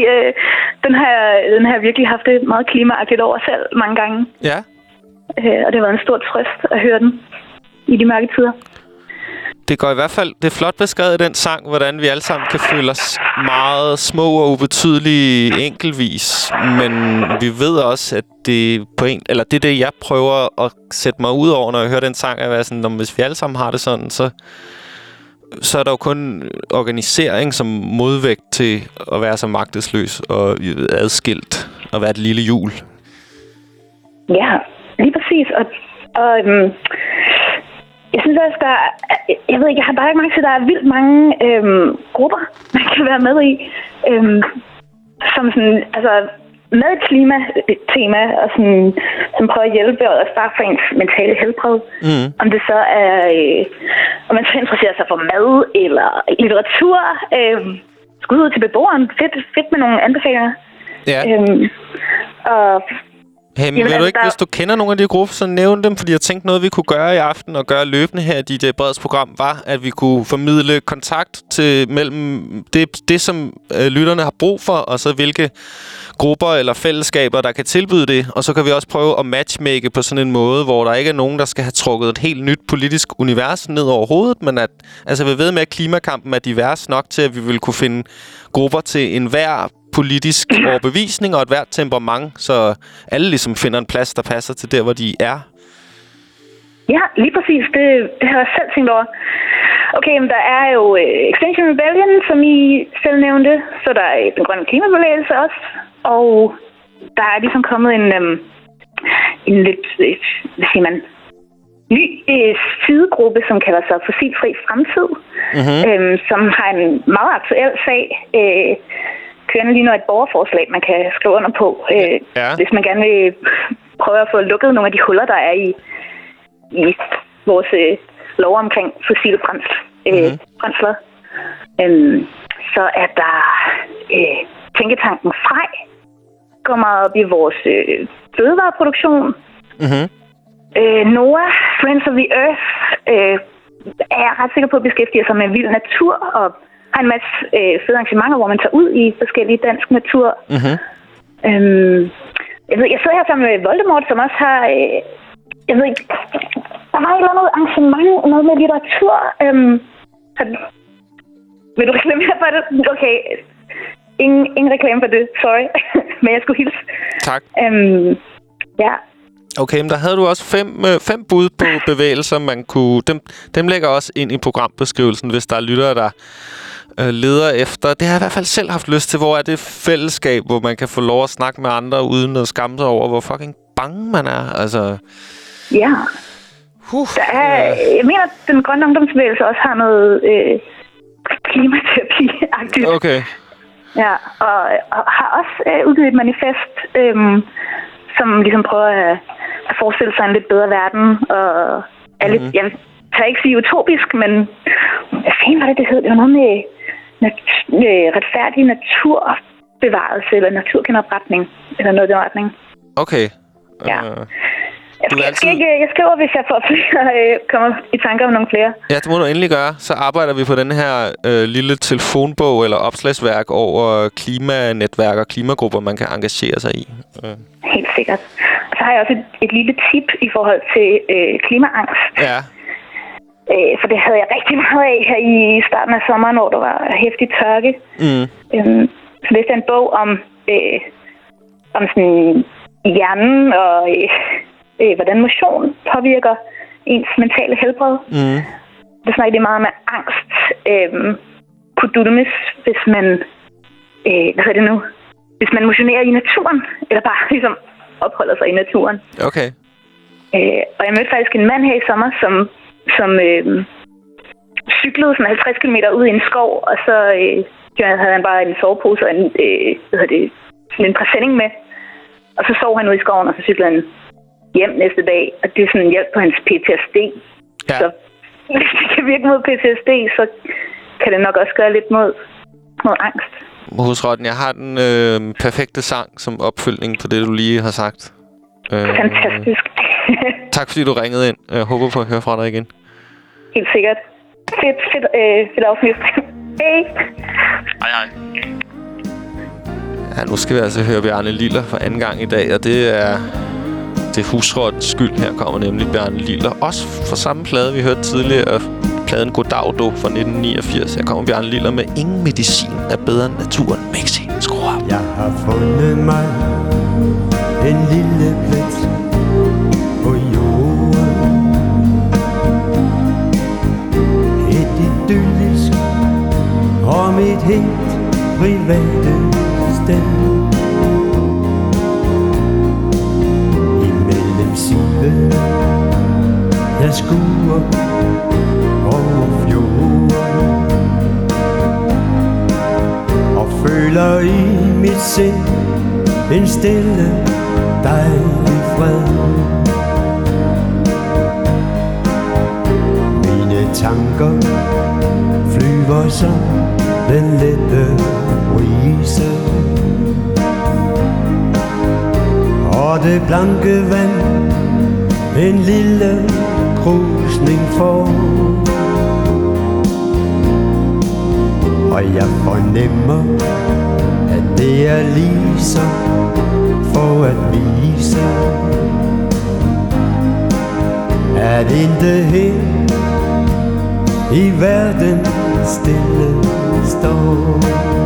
den har virkelig haft det meget klimaagtigt over selv mange gange. Ja. Og det har været en stor trøst at høre den i de mørke tider. Det går i hvert fald, det er flot beskrevet i den sang, hvordan vi alle sammen kan føle os meget små og ubetydelige enkeltvis. Men vi ved også, at det det er det, jeg prøver at sætte mig ud over, når jeg hører den sang, at være sådan, hvis vi alle sammen har det sådan, så er der jo kun organisering som modvægt til at være så magtesløs og adskilt og være et lille hjul. Ja, lige præcis. Og jeg synes også, jeg ved ikke, jeg har bare ikke mærket til, at der er vildt mange grupper, man kan være med i, som sådan, altså med et klimatema, og sådan, som prøver at hjælpe og starte for ens mentale helbred. Om det så er, om man så interesserer sig for mad eller litteratur, skud ud til beboeren, fedt med nogle anbefalinger. Ja. Og hey, men ved du ikke, hvis du kender nogle af de grupper, så nævn dem, fordi jeg tænkte noget, vi kunne gøre i aften og gøre løbende her i DJ Breds program, var, at vi kunne formidle kontakt til mellem det som lytterne har brug for, og så hvilke grupper eller fællesskaber, der kan tilbyde det. Og så kan vi også prøve at matchmake på sådan en måde, hvor der ikke er nogen, der skal have trukket et helt nyt politisk univers ned over hovedet, men at vi ved med, at klimakampen er divers nok til, at vi vil kunne finde grupper til enhver politisk overbevisning og et hvert temperament, så alle ligesom finder en plads, der passer til der, hvor de er. Ja, lige præcis. Det har jeg selv tænkt over. Okay, men der er jo Extinction Rebellion, som I selv nævnte, så der er den grønne klimabevægelse også, og der er ligesom kommet en lidt, hvad siger man, ny sidegruppe, som kalder sig Fossilfri Fremtid, som har en meget aktuel sag, kørende lige nu et borgerforslag, man kan skrive under på, hvis man gerne vil prøve at få lukket nogle af de huller, der er i vores lov omkring fossile brændsler. Så er der tænketanken Frej, går meget op i vores fødevareproduktion. NOAH, Friends of the Earth, er jeg ret sikker på at beskæftige sig med vild natur og har en masse fede arrangementer, hvor man tager ud i forskellige dansk natur. Jeg sidder her sammen med Voldemort, som også har... jeg ved ikke... Der var et eller andet arrangement, noget med litteratur. Vil du reklamere for det? Okay. Ingen reklame for det, sorry. Men jeg skulle hilse. Tak. Ja. Okay, men der havde du også fem bud på bevægelser, man kunne... Dem lægger også ind i programbeskrivelsen, hvis der er lyttere, der leder efter. Det har jeg i hvert fald selv haft lyst til. Hvor er det fællesskab, hvor man kan få lov at snakke med andre, uden at skamme sig over, hvor fucking bange man er. Altså... Ja. Jeg mener, at den grønne ungdomsbevægelse også har noget klimaterapi-agtigt. Okay. Ja, og har også udgivet et manifest, som ligesom prøver at forestille sig en lidt bedre verden. Og er lidt, jeg kan ikke sige utopisk, men hvad fanden var det hed? Det var noget med retfærdig naturbevarelse eller naturgenopretning, eller noget i den retning. Okay. Ja. Jeg skriver, hvis jeg får flere, kommer i tanker om nogle flere. Ja, det må du endelig gøre. Så arbejder vi på den her lille telefonbog eller opslagsværk over klimanetværk og klimagrupper, man kan engagere sig i. Helt sikkert. Og så har jeg også et lille tip i forhold til klimaangst. Ja. For det havde jeg rigtig meget af her i starten af sommeren, hvor der var heftig tørke. Så læste jeg en bog om sådan hjernen og... hvordan motion påvirker ens mentale helbred. Det snakker det meget med angst kunne dulmes, hvis man hvis man motionerer i naturen, eller bare ligesom opholder sig i naturen. Okay. Og jeg mødte faktisk en mand her i sommer, som cyklede sådan 50 km ud i en skov, og så havde han bare en sovepose og en præsending med. Og så sov han ude i skoven, og så cyklede han hjem næste dag, og det er sådan en hjælp på hans PTSD. Ja. Så hvis det kan virke mod PTSD, så kan det nok også gøre lidt mod angst. Husrotten, jeg har den perfekte sang som opfølgning på det, du lige har sagt. Fantastisk. Tak fordi du ringede ind. Jeg håber på at høre fra dig igen. Helt sikkert. Fedt afsnit. Hej. Hej. Ja, nu skal vi altså høre Bjarne Liller for anden gang i dag, og det er husrottens skyld. Her kommer nemlig Bjarne Liller. Også fra samme plade, vi hørte tidligere. Pladen Goddag fra 1989. Her kommer Bjarne Liller med Ingen medicin er bedre end naturen. Mixi, skru op. Jeg har fundet mig en lille plet på jorden. Et idyllisk og mit helt private sted. Imellem sivet jeg skuer over fjorden og føler i mit sind en stille dejlig fred. Mine tanker flyver som den lette brise, og det blanke vand en lille krusning for. Og jeg fornemmer, at det er lige så for at vise, at intet her i verden stille står.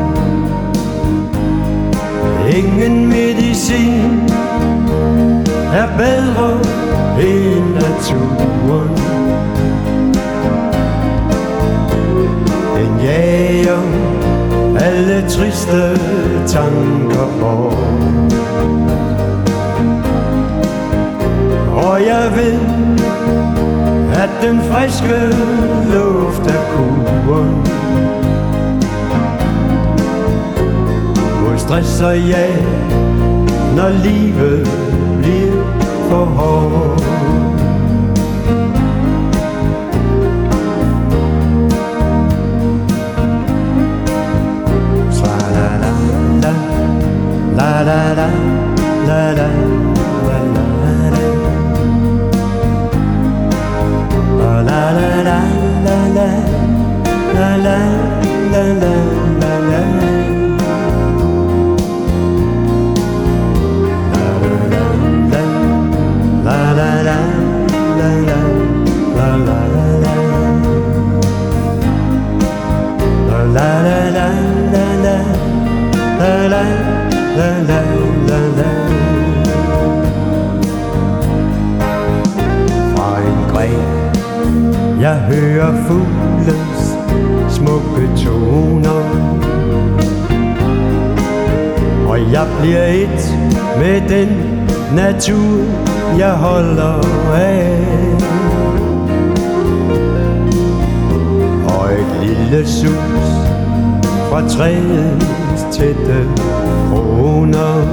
Ingen medicin er bedre end naturen. Den jager alle triste tanker bort. Og jeg ved, at den friske luft er kuren mod stress og jag, når livet bliver for hårdt. La la la la la la la la la la la la la la la la. La la la la la Jeg hører fuglens smukke toner, og jeg bliver et med den natur, jeg holder af. Og et lille sus fra træets tætte kroner,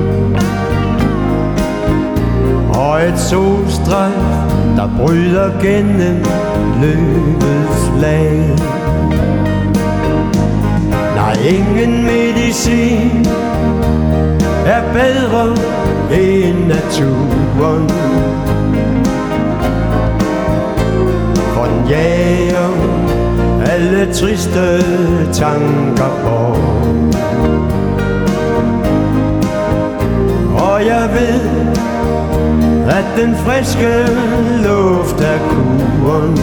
og et solstrejf, der bryder gennem løvets lag. Nej, ingen medicin er bedre end naturen, for den jager alle triste tanker på. Og jeg ved, at den friske luft er kuren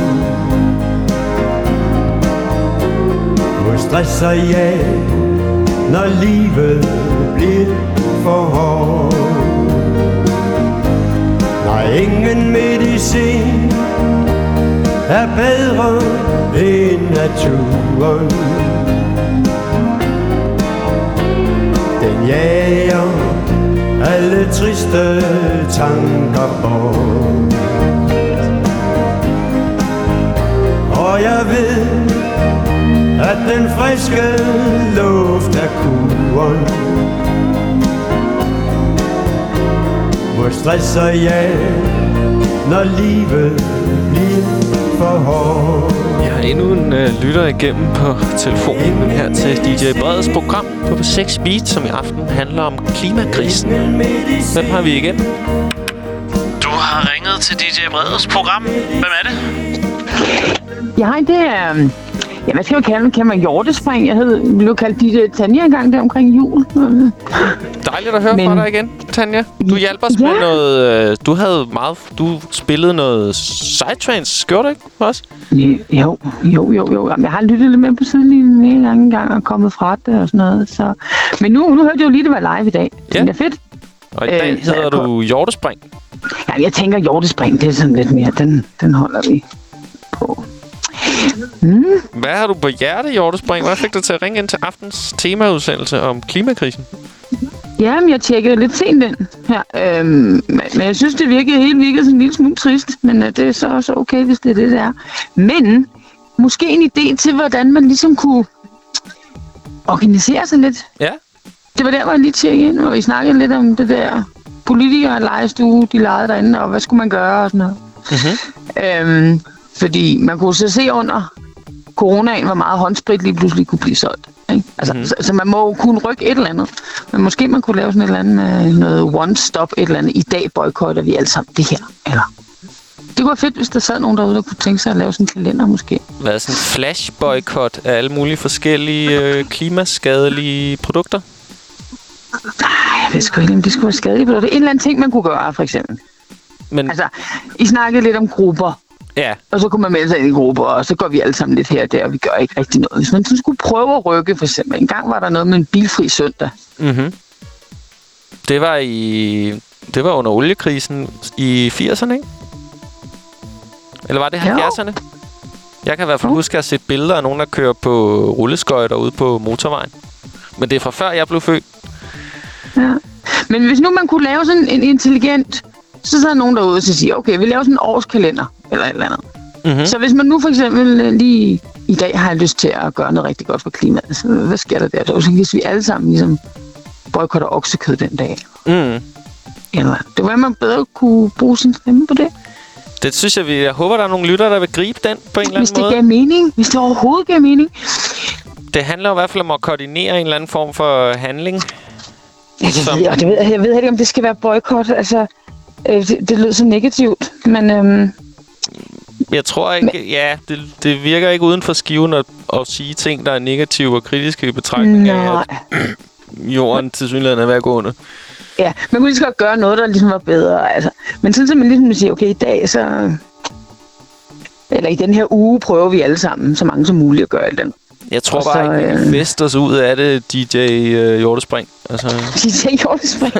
mod stress og jag, når livet bliver for hårdt. Nej, ingen medicin er bedre end naturen. Den jager alle triste tanker bort. Og jeg ved, at den friske luft er kuren mod stress og jag, når livet bliver for hårdt. Jeg har endnu en lytter igennem på telefonen her til DJ Breds program på 6 Beat, som i aften handler om klimakrisen. Hvem har vi igen? Du har ringet til DJ Breds program. Hvem er det? Ja, det er... Ja, hvad skal jeg kalde det? Kan man hjortespring? Jeg blev kaldt DJ Tanja engang der omkring jul. Dejligt at høre fra dig igen, Tanja. Du hjalp os med noget... Du spillede noget Psytrance. Gjorde du ikke også? Jo. Jamen, jeg har lyttet lidt med på sidelinjen en anden gang og kommet fra det og sådan noget. Så. Men nu hørte jeg jo lige, det var live i dag. Ja. Det er fedt. Og i dag hedder du Hjortespring. Ja, jeg tænker, Hjortespring, det er sådan lidt mere. Den holder vi på. Hvad har du på hjerte, Hjortespring? Hvad fik dig til at ringe ind til aftens temaudsendelse om klimakrisen? Jamen, jeg tjekkede lidt sent den her. Men jeg synes, det virkede sådan en lille smule trist. Men det er så også okay, hvis det er det, der. Men måske en idé til, hvordan man ligesom kunne organisere sig lidt. Ja. Det var der, hvor jeg lige tjekkede ind, og vi snakkede lidt om det der politikere og legestue, de legede derinde, og hvad skulle man gøre og sådan noget. Mm-hmm. Fordi man kunne så se under coronaen, hvor meget håndsprit lige pludselig kunne blive solgt. Ikke? Altså, så man må kunne rykke et eller andet. Men måske man kunne lave sådan et eller andet med noget one-stop, et eller andet. I dag boykotter vi alle sammen det her. Eller det kunne være fedt, hvis der sad nogen derude, der kunne tænke sig at lave sådan en kalender måske. Hvad er sådan en flash-boykot af alle mulige forskellige klimaskadelige produkter? Nej, jeg ved sgu ikke, om det skulle være skadelige produkter. En eller anden ting, man kunne gøre, for eksempel. Men... Altså, I snakkede lidt om grupper. Ja. Og så kunne man melde sig ind i grupper, og så går vi alle sammen lidt her og der, og vi gør ikke rigtig noget. Hvis man så skulle prøve at rykke, for eksempel. En gang var der noget med en bilfri søndag. Mhm. Det var under oliekrisen i 80'erne, ikke? Eller var det 70'erne? Jeg kan i hvert fald huske at se billeder af nogen, der kører på rulleskøjter ude på motorvejen. Men det er fra før jeg blev født. Ja. Men hvis nu man kunne lave sådan en intelligent... Så er nogen derude, og siger, okay, vi laver sådan en årskalender, eller et eller andet. Mm-hmm. Så hvis man nu for eksempel lige i dag har lyst til at gøre noget rigtig godt for klimaet, så hvad sker der der? Så hvis vi alle sammen ligesom boykotter oksekød den dag. Eller det var, at man bedre kunne bruge sin stemme på det. Det synes jeg håber, der er nogle lyttere, der vil gribe den på en eller anden måde. Hvis det gav mening. Hvis det overhovedet gav mening. Det handler jo i hvert fald om at koordinere en eller anden form for handling. Jeg ved ikke, om det skal være boykot. Altså... Det lyder så negativt, men... Jeg tror ikke... det virker ikke uden for skiven at sige ting, der er negative og kritiske i betragtning af, at jorden tilsyneladende er ved at gå under. Ja, man kunne lige så godt gøre noget, der ligesom var bedre. Altså. Men sådan, at man ligesom siger, okay, i dag så... Eller i den her uge prøver vi alle sammen, så mange som muligt at gøre et eller andet. Jeg tror bare ikke, vi fester os ud af det, DJ Hjortespring. Altså... DJ Hjortespring?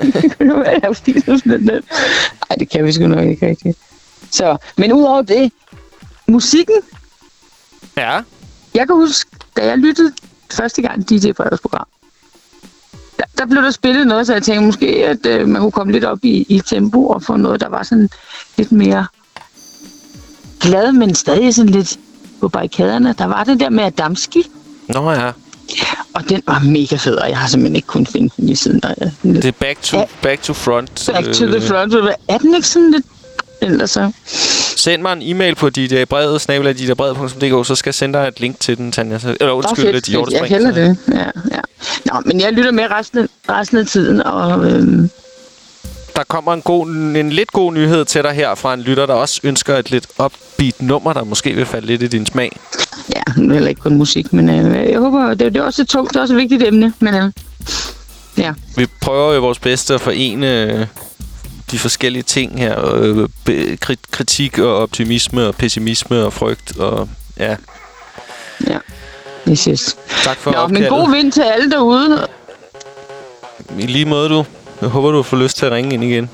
Nej, det kan vi sgu nok ikke rigtigt. Så, men udover det, musikken. Ja. Jeg kan huske, da jeg lyttede første gang DJ Breds program, der blev der spillet noget, så jeg tænkte måske, at man kunne komme lidt op i tempo og få noget, der var sådan lidt mere glad, men stadig sådan lidt på barrikaderne. Der var det der med Adamski. Nå ja. Og den var mega fed, og jeg har simpelthen ikke kunnet finde den i siden. Det er Back to Front. Back to the Front. Er den ikke sådan lidt... Eller så? Send mig en e-mail på djbrevet@djbrevet.dk, så skal jeg sende dig et link til den, Tanja. Eller undskyld, lidt jeg hælder det. Ja. Nå, men jeg lytter med resten af tiden, og... Der kommer en lidt god nyhed til dig her fra en lytter, der også ønsker et lidt upbeat nummer, der måske vil falde lidt i din smag. Ja, det er heller ikke kun musik, men jeg håber, det er også et tungt, det er også et vigtigt emne, men ja. Vi prøver jo vores bedste at forene de forskellige ting her, kritik og optimisme og pessimisme og frygt og ja. Ja, yes. Tak for opkaldet. Men god vind til alle derude. I lige måde, du. Jeg håber, du får lyst til at ringe ind igen.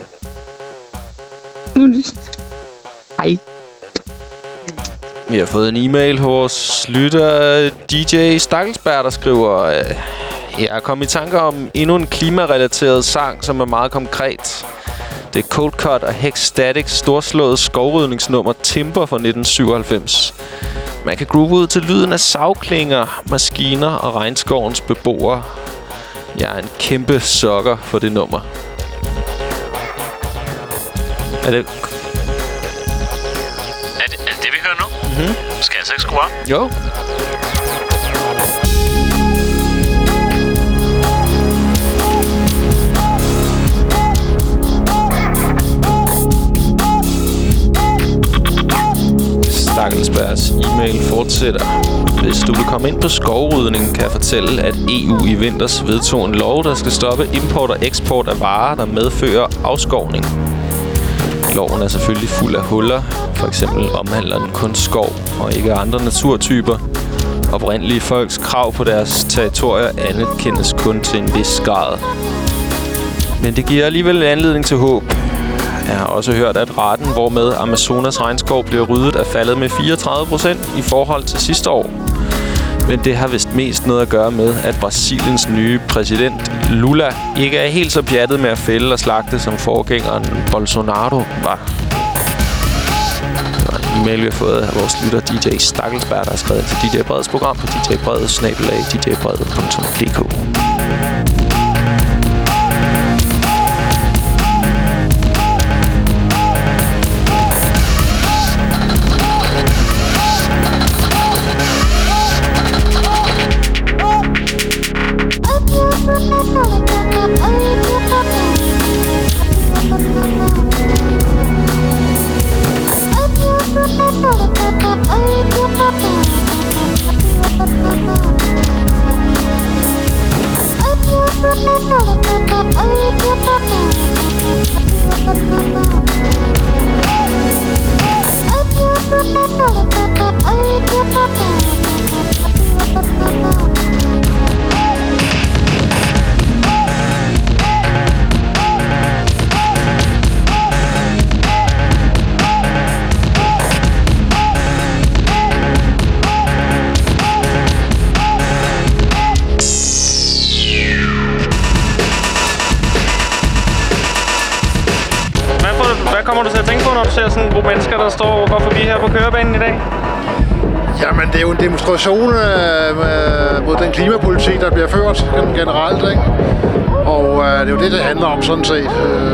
Hej. Vi har fået en e-mail hos vores lytter DJ Stakkelsberg, der skriver: jeg er kommet i tanker om endnu en klimarelateret sang, som er meget konkret. Det er Cold Cut og Hex Static storslået skovrydningsnummer Timber fra 1997. Man kan groove ud til lyden af savklinger, maskiner og regnskovens beboere. Jeg er en kæmpe sokker for det nummer. Er det vi hører nu? Mm-hmm. Skal jeg altså ikke skrue op? Jo. Stakkelsbergs e-mail fortsætter. Hvis du vil komme ind på skovrydningen, kan jeg fortælle, at EU i vinters vedtog en lov, der skal stoppe import og eksport af varer, der medfører afskovning. Loven er selvfølgelig fuld af huller. For eksempel omhandler den kun skov og ikke andre naturtyper. Oprindelige folks krav på deres territorier anerkendes kun til en vis grad. Men det giver alligevel anledning til håb. Jeg har også hørt, at raten, hvormed Amazonas regnskov bliver ryddet, er faldet med 34% i forhold til sidste år. Men det har vist mest noget at gøre med, at Brasiliens nye præsident Lula ikke er helt så pjattet med at fælde og slagte, som forgængeren Bolsonaro var. Det var en e-mail, vi har fået af vores lytter DJ Stakkelsberg, der har skrevet til DJ Breds program på djbredet@djbredet.dk. Sådan en gruppe mennesker, der står og går forbi her på kørebanen i dag? Jamen, det er jo en demonstration mod den klimapolitik, der bliver ført generelt, ikke? Og det er jo det handler om, sådan set.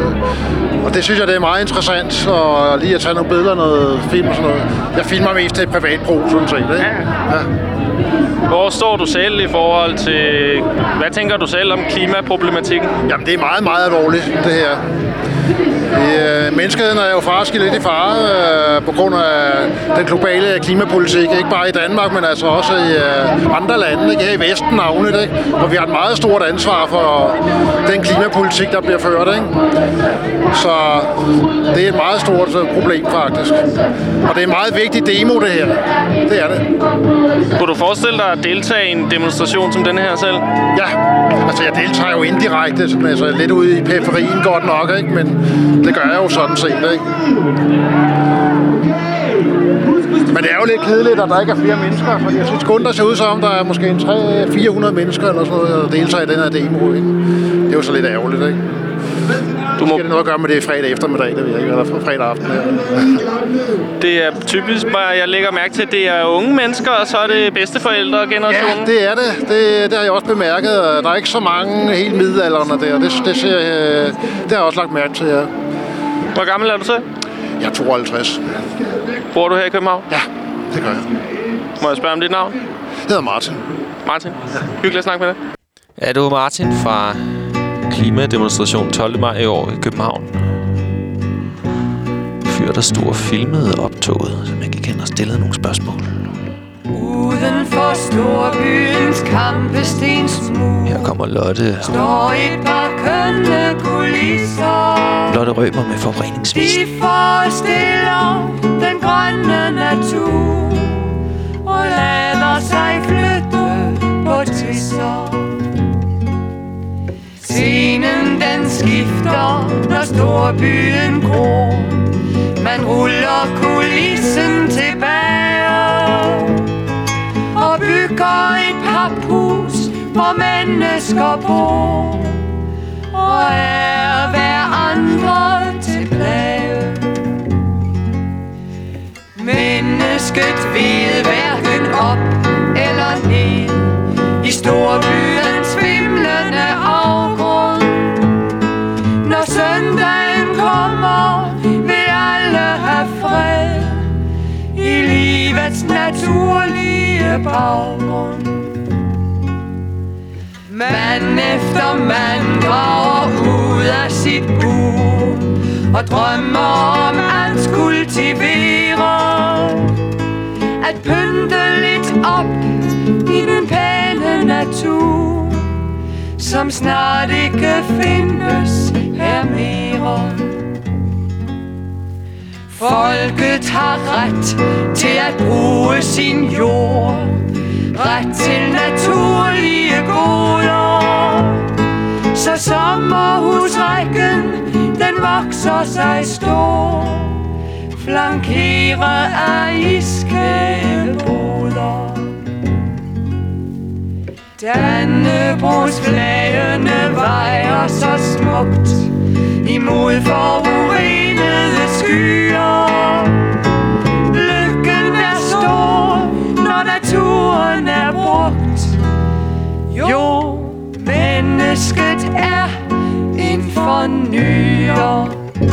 Og det synes jeg, det er meget interessant, og lige at tage nogle billeder, noget film og sådan noget. Jeg filmer mest til privat brug, sådan set, ikke? Ja. Hvor står du selv i forhold til... Hvad tænker du selv om klimaproblematikken? Jamen, det er meget, meget alvorligt, det her. Menneskeheden er jo faktisk lidt i fare på grund af den globale klimapolitik. Ikke bare i Danmark, men altså også i andre lande, ikke? Her i Vesten navnet, ikke? Hvor vi har et meget stort ansvar for den klimapolitik, der bliver ført. Ikke? Så det er et meget stort problem, faktisk. Og det er en meget vigtig demo, det her. Det er det. Kunne du forestille dig at deltage i en demonstration som denne her selv? Ja, altså jeg deltager jo indirekte, altså lidt ude i periferien godt nok, ikke? Men det gør jeg jo sådan set, ikke? Men det er jo lidt kedeligt, at der ikke er flere mennesker, fordi jeg synes kun, der ser ud som, der er måske 300-400 mennesker eller sådan noget, der deltager i den her demo. Ikke? Det er jo så lidt ærgerligt, ikke? Du må... Det noget at gøre med det fredag eftermiddag, det ved jeg ikke, eller fredag aften. Det er typisk bare, jeg lægger mærke til, at det er unge mennesker, og så er det bedsteforældre-generationen. Ja, det er det. Det har jeg også bemærket. Der er ikke så mange helt middelaldrende der. Det har jeg også lagt mærke til, ja. Hvor gammel er du så? Jeg er 52. Bor du her i København? Ja, det gør jeg. Må jeg spørge om dit navn? Det hedder Martin. Martin? Ja. Hyggeligt at snakke med dig. Ja, det var Martin fra klimademonstrationen 12. maj i år i København. Fyr, der stod og filmede optoget, som jeg gik hen og stillede nogle spørgsmål. Uden for storbyens kampestensmur. Her kommer Lotte. Står et par kønne kulisser. Lotte Rømer med forureningsvis. De forestiller den grønne natur og lader sig flytte på tisser. Scenen den skifter, når storbyen gror. Man ruller kulissen tilbage og bygger et paphus, hvor mennesker bor og er hver andre til plage. Mennesket ved hverken op eller ned i storbyens vimlende afgrund. Når søndagen kommer, vil alle have fred i livets naturlige baggrund. Mand efter mand drager ud af sit bur og drømmer om at kultivere, at pynte lidt op i den pæne natur, som snart ikke findes her mere. Folket har ret til at bruge sin jord, ret til naturlige goder, så sommerhusrækken den vokser sig stor, flankeret af iskæboder. Dannebrogsflagene vejer så smukt imod forurenede skyer. Lykken er stor, når naturen er brugt. Jo, mennesket er en fornyer.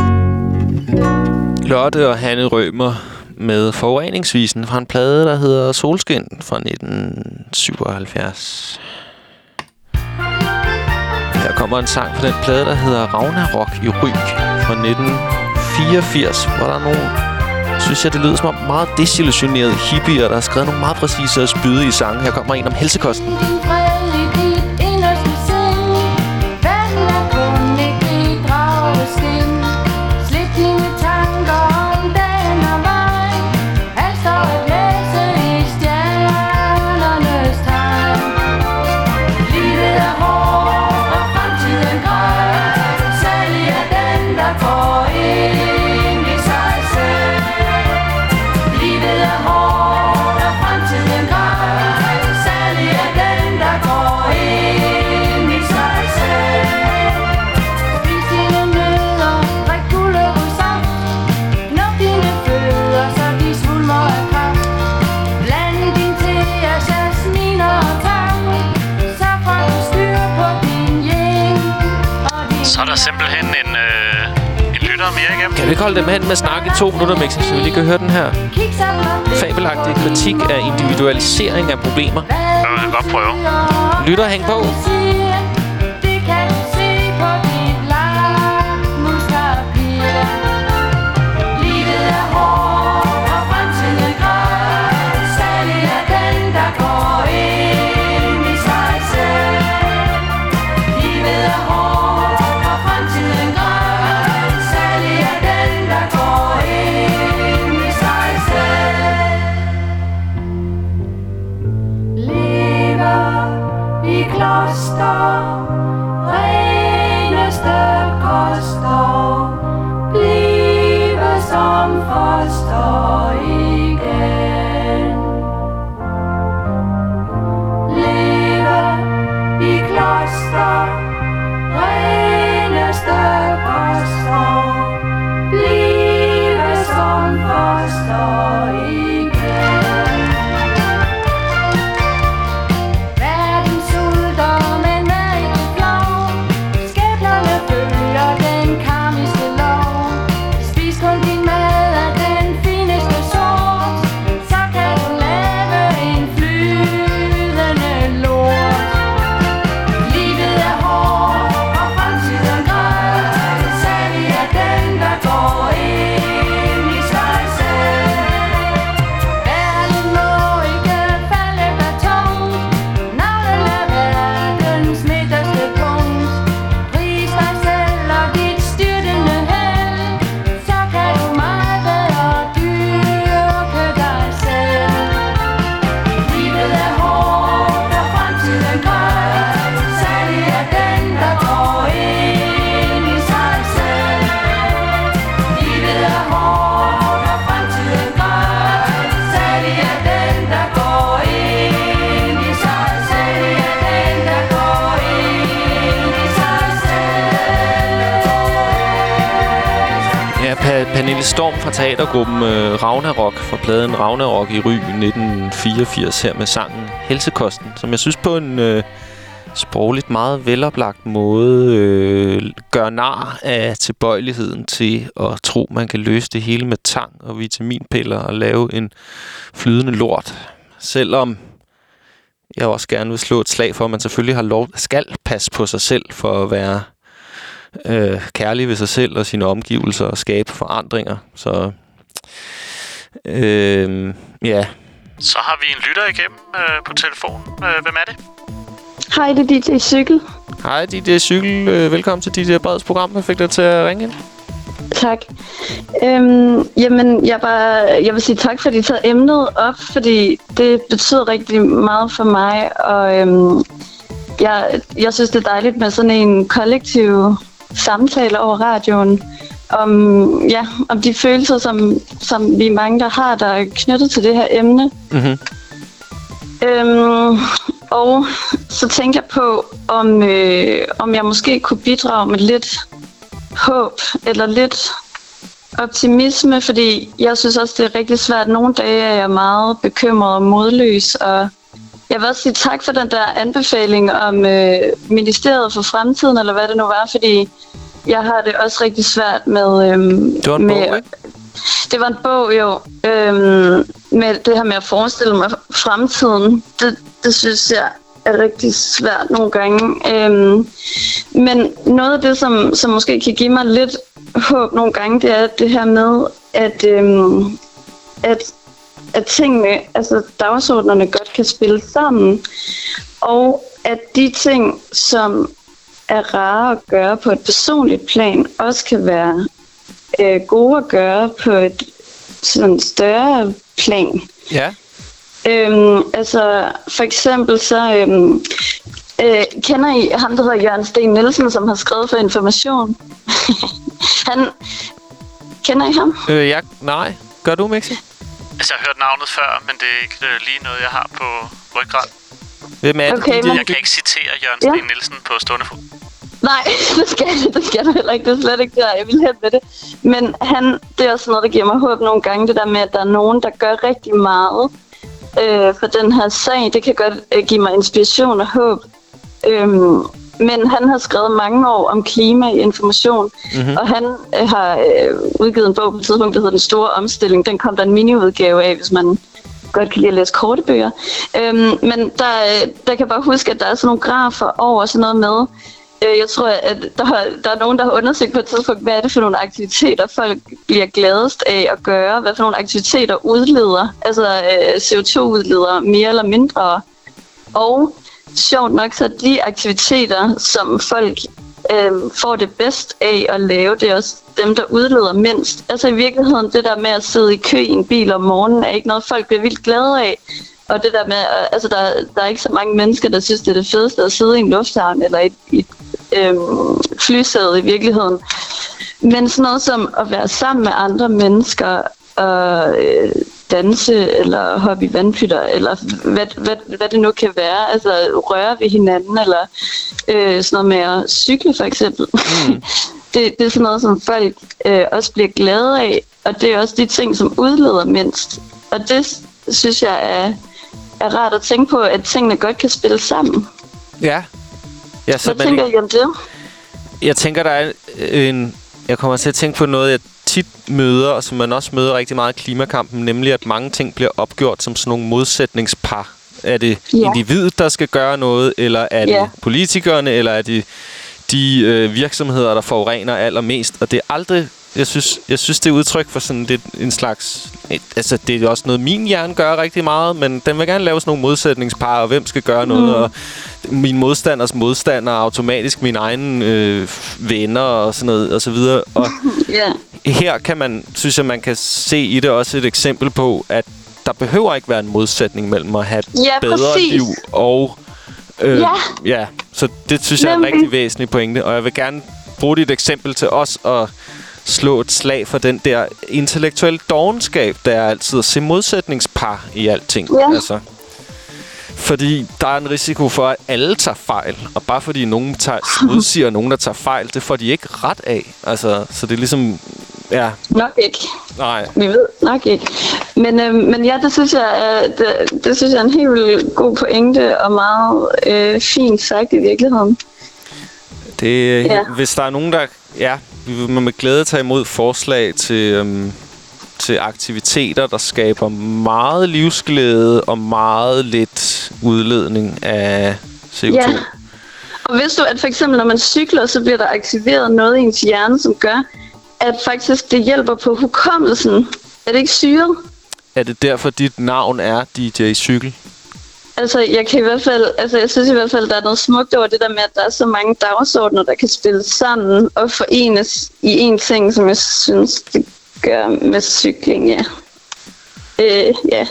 Lotte og Hanne Rømer med forureningsvisen fra en plade, der hedder Solskin fra 1977. Her kommer en sang fra den plade, der hedder Ragnarok i Ry fra 1984, hvor der er nogle, synes jeg, det lyder som om meget desillusionerede hippier, der har skrevet nogle meget præcise og spydige sange. Her kommer en om helsekosten. Simpelthen en lytter mere igennem. Kan vi ikke holde dem hen med snak i 2 minutter, Mixi, så vi lige kan høre den her fabelagtige kritik af individualisering af problemer? Jeg vil godt prøve. Lytter, hæng på. Blive som forstår igen. Pernille Storm fra teatergruppen Ragnarok fra pladen Ragnarok i Ry 1984 her med sangen Helsekosten, som jeg synes på en sprogligt meget veloplagt måde gør nar af tilbøjeligheden til at tro, man kan løse det hele med tang og vitaminpiller og lave en flydende lort. Selvom jeg også gerne vil slå et slag for, at man selvfølgelig skal passe på sig selv for at være kærlig ved sig selv og sine omgivelser og skabe forandringer. Så ja. Så har vi en lytter igennem på telefon. Hvem er det? Hej, det er DJ Cykel. Hej, DJ Cykel. Velkommen til DJ Breds program. Hvad fik dig til at ringe ind? Tak. Jamen, jeg vil sige tak, fordi I tager emnet op, fordi det betyder rigtig meget for mig, og jeg synes, det er dejligt med sådan en kollektiv samtale over radioen, om de følelser, som vi mange, der har, der er knyttet til det her emne. Mm-hmm. Og så tænker jeg på, om jeg måske kunne bidrage med lidt håb eller lidt optimisme, fordi jeg synes også, det er rigtig svært. Nogle dage er jeg meget bekymret og modløs, og jeg vil også sige tak for den der anbefaling om Ministeriet for Fremtiden, eller hvad det nu var, fordi jeg har det også rigtig svært med... Det var en bog, ikke? Det var en bog, jo. Med det her med at forestille mig fremtiden. Det synes jeg er rigtig svært nogle gange. Men noget af det, som måske kan give mig lidt håb nogle gange, det er det her med, at tingene, altså dagsordnerne godt kan spille sammen. Og at de ting, som er rare at gøre på et personligt plan, også kan være gode at gøre på et sådan større plan. Ja. Altså for eksempel så kender I ham, der hedder Jørgen Sten Nielsen, som har skrevet for Information? Kender I ham? Ja, nej. Gør du, Mixi? Altså, jeg har hørt navnet før, men det er ikke lige noget, jeg har på ryggrad. Hvem er det? Okay, Jeg kan ikke citere Jørgen Sten Nielsen på stående fod. Nej, det skal du heller ikke. Det er slet ikke der, jeg vil hen med det. Men det er også noget, der giver mig håb nogle gange. Det der med, at der er nogen, der gør rigtig meget for den her sag. Det kan godt give mig inspiration og håb. Men han har skrevet mange år om klima i Information. Mm-hmm. Og han har udgivet en bog på et tidspunkt, der hedder Den Store Omstilling. Den kom der en miniudgave af, hvis man godt kan lide at læse korte bøger. Men der kan bare huske, at der er sådan nogle grafer over sådan noget med. Jeg tror, at der er nogen, der har undersøgt på et tidspunkt, hvad er det for nogle aktiviteter, folk bliver gladest af at gøre. Hvad for nogle aktiviteter udleder, altså CO2-udleder mere eller mindre. Og sjovt nok, så de aktiviteter, som folk får det bedst af at lave, det er også dem, der udleder mindst. Altså i virkeligheden, det der med at sidde i kø i en bil om morgenen, er ikke noget, folk bliver vildt glade af. Og det der med, altså der er ikke så mange mennesker, der synes, det er det fedeste at sidde i en lufthavn eller i et flysæde i virkeligheden. Men sådan noget som at være sammen med andre mennesker og danse eller hoppe i vandpytter, eller hvad det nu kan være, altså røre ved hinanden, eller sådan noget med at cykle for eksempel. Mm. det er sådan noget, som folk også bliver glade af, og det er også de ting, som udleder mindst. Og det synes jeg er rart at tænke på, at tingene godt kan spille sammen. Ja. Så hvad tænker I om det? Jeg tænker, der er jeg kommer til at tænke på noget, jeg tit møder, og som man også møder rigtig meget i klimakampen, nemlig at mange ting bliver opgjort som sådan nogle modsætningspar. Er det individet, der skal gøre noget, eller er det politikerne, eller er det de virksomheder, der forurener allermest? Og det er aldrig... Jeg synes, det er udtryk for sådan lidt en slags... Altså, det er også noget, min hjerne gør rigtig meget, men den vil gerne lave sådan nogle modsætningspar, og hvem skal gøre noget, og min modstanders modstander, automatisk mine egne venner, og sådan noget, og så videre. Og her kan man, synes jeg, man kan se i det også et eksempel på, at der behøver ikke være en modsætning mellem at have et bedre liv og... så det synes jeg er en rigtig væsentlig pointe, og jeg vil gerne bruge dit eksempel til os at slå et slag for den der intellektuelle dovenskab, der er altid at se modsætningspar i alting. Ja. Altså, fordi der er en risiko for, at alle tager fejl, og bare fordi nogen modsiger nogen, der tager fejl, det får de ikke ret af. Altså, så det er ligesom... Ja. Nok ikke. Nej. Vi ved nok ikke. Men ja, det synes jeg er en helt vildt god pointe, og meget fint sagt i virkeligheden. Hvis der er nogen, der... Ja, vi vil med glæde tage imod forslag til aktiviteter, der skaber meget livsglæde og meget lidt udledning af CO2. Ja. Og vidste du, at for eksempel når man cykler, så bliver der aktiveret noget i ens hjerne, som gør, at faktisk det hjælper på hukommelsen. Er det ikke syret? Er det derfor, dit navn er DJ Cykel? Altså, jeg synes i hvert fald, der er noget smukt over det der med, at der er så mange dagsordner, der kan spilles sammen og forenes i en ting, som jeg synes, det gør med cykling, ja. Ja.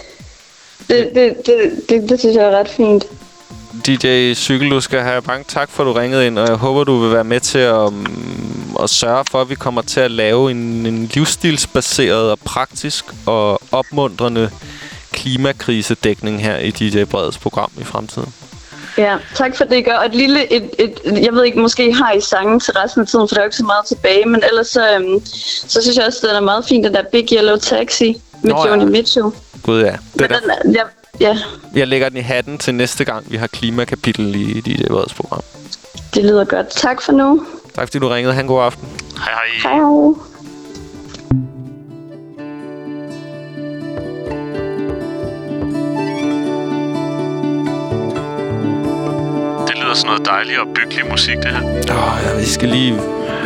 Det synes jeg er ret fint. DJ Cykel, du skal have mange tak for, at du ringede ind, og jeg håber, du vil være med til at sørge for, at vi kommer til at lave en livsstilsbaseret og praktisk og opmuntrende klimakrisedækning her i DJ Breds program i fremtiden. Ja, tak for det, I gør. Og jeg ved ikke, måske har I sangen til resten af tiden, for der er jo ikke så meget tilbage, men ellers så synes jeg også, at den er meget fint, den der Big Yellow Taxi med Joni Mitchell. Gud ja. Ja. Jeg lægger den i hatten til næste gang, vi har klimakapitel i DJ Breds program. Det lyder godt. Tak for nu. Tak fordi du ringede. Ha' en god aften. Hej hej. Hej hej. Det lyder sådan noget dejligt og byggelig musik, det her. Ja, vi skal lige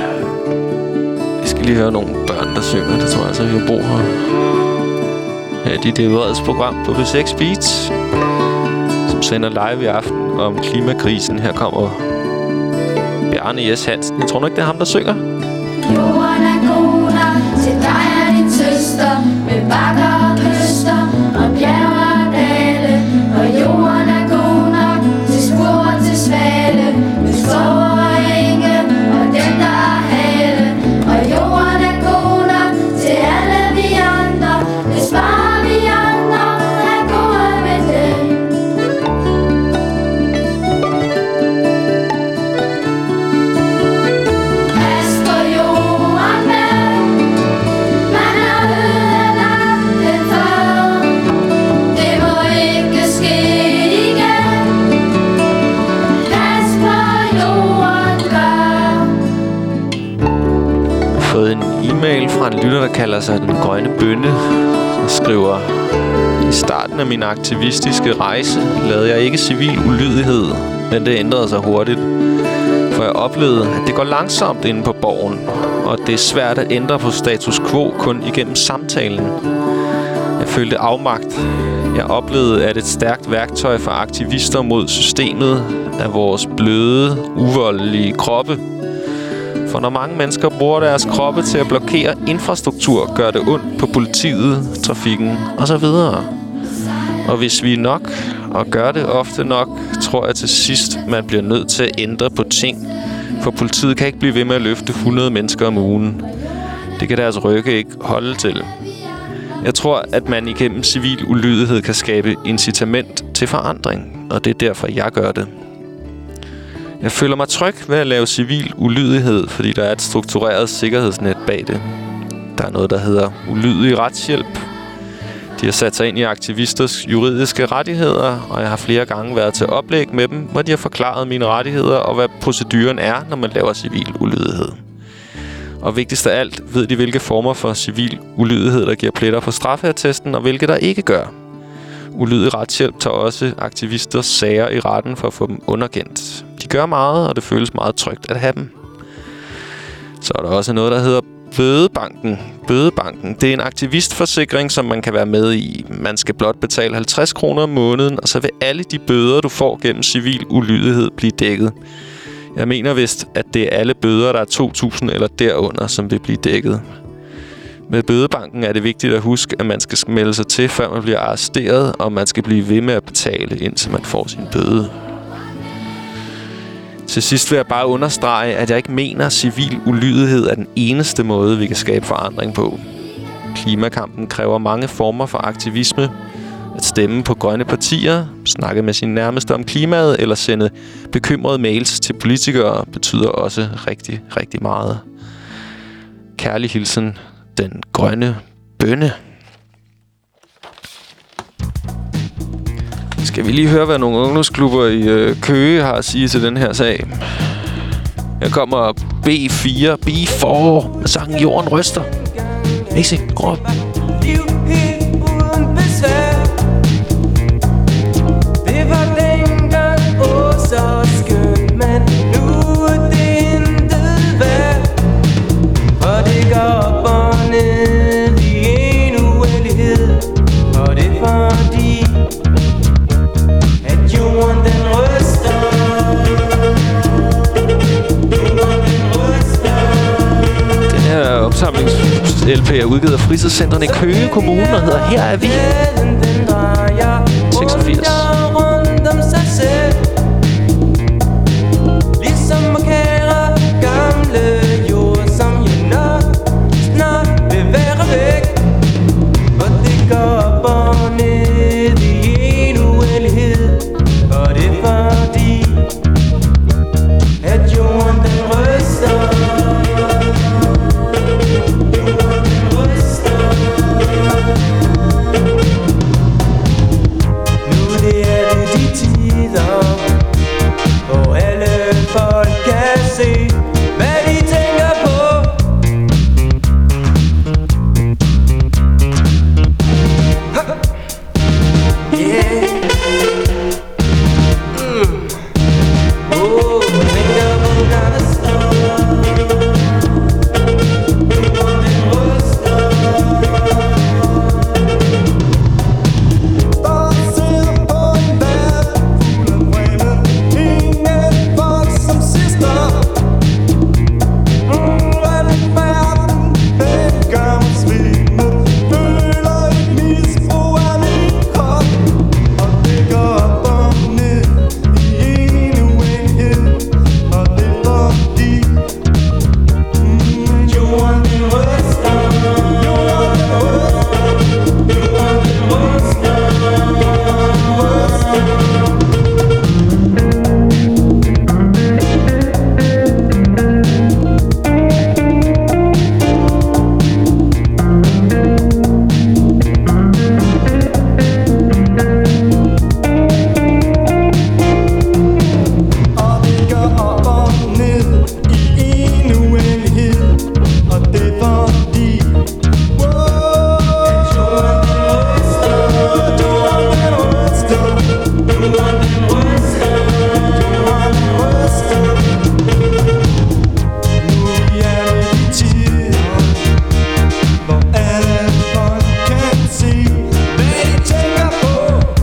høre nogle børn, der synger. Det tror jeg altså, vi har brug for. Her er DJ Breds program på B6 Beats, som sender live i aften om klimakrisen. Her kommer Bjarne S. Hansen. Jeg tror nok, det er ham, der synger. Jorden er kroner til dig og din søster, med bakker og kyster og bjerge og dale. Og jorden er kroner til spor til svale, med skov og enge og dem, der har hale. Og jorden er kroner til alle vi andre, hvis bare vi andre er gode med det. Pas på jorden, man har ødelagt den før. Det må ikke ske igen. Pas på jorden, gør. Jeg har fået en e-mail fra en lytter, der kalder sig Den Grønne Bønne, og skriver: I starten af min aktivistiske rejse lavede jeg ikke civil ulydighed, men det ændrede sig hurtigt. For jeg oplevede, at det går langsomt inde på borgen, og det er svært at ændre på status quo kun igennem samtalen. Jeg følte afmagt. Jeg oplevede, at et stærkt værktøj for aktivister mod systemet er vores bløde, uvoldelige kroppe. For når mange mennesker bruger deres kroppe til at blokere infrastruktur, gør det ondt på politiet, trafikken osv. Og hvis vi er nok, og gør det ofte nok, tror jeg til sidst, man bliver nødt til at ændre på ting. For politiet kan ikke blive ved med at løfte 100 mennesker om ugen. Det kan deres rygge ikke holde til. Jeg tror, at man igennem civil ulydighed kan skabe incitament til forandring, og det er derfor, jeg gør det. Jeg føler mig tryg ved at lave civil ulydighed, fordi der er et struktureret sikkerhedsnet bag det. Der er noget, der hedder ulydig retshjælp. De har sat sig ind i aktivisters juridiske rettigheder, og jeg har flere gange været til oplæg med dem, hvor de har forklaret mine rettigheder og hvad proceduren er, når man laver civil ulydighed. Og vigtigst af alt ved de, hvilke former for civil ulydighed, der giver pletter på straffeattesten, og hvilke der ikke gør. Ulydig retshjælp tager også aktivisters sager i retten for at få dem underkendt. De gør meget, og det føles meget trygt at have dem. Så er der også noget, der hedder Bødebanken. Bødebanken, det er en aktivistforsikring, som man kan være med i. Man skal blot betale 50 kroner om måneden, og så vil alle de bøder, du får gennem civil ulydighed, blive dækket. Jeg mener vist, at det er alle bøder, der er 2.000 eller derunder, som vil blive dækket. Med Bødebanken er det vigtigt at huske, at man skal melde sig til, før man bliver arresteret, og man skal blive ved med at betale, indtil man får sin bøde. Til sidst vil jeg bare understrege, at jeg ikke mener, at civil ulydighed er den eneste måde, vi kan skabe forandring på. Klimakampen kræver mange former for aktivisme. At stemme på grønne partier, snakke med sine nærmeste om klimaet eller sende bekymrede mails til politikere betyder også rigtig, rigtig meget. Kærlig hilsen, den grønne bønne. Skal vi lige høre, hvad nogle ungdomsklubber i Køge har at sige til den her sag? Her kommer B4 med sangen Jorden ryster. Easy, gå op. Liv helt uden besvær. Det var dengang så skønt, men nu er det intet værd. Og det går op og ned i en uendelighed. Og det er fordi, at jorden den ryster. Den her opsamlings-LP er udgivet af Fritidscentrene i Køge Kommune og hedder Her er vi. 86. Rundt om sig selv. Ligesom markerer gamle jord, som jo nok snart vil være væk. Og det går op og ned i en uendelighed. Og det er fordi, at jorden den ryster. Og alle folk kan se, hvad de tænker på. Yeah. Oh, tænker på, når der står. Den ryster. Og ser på en verden fuld af vrede. Som sidster. Verden, den gør mig svimmel. Føler et misbrug af min krop. Og det går op og ned i en uendelighed. Og det er fordi, jorden den ryster. Jorden den ryster. Jorden den ryster. Og det går op og ned i en uendelighed. Og det er fordi, jorden den ryster. Jorden den ryster. Jorden den ryster. Jorden den ryster. Nu er vi i tider, hvor alle folk kan se, hvad de tænker på.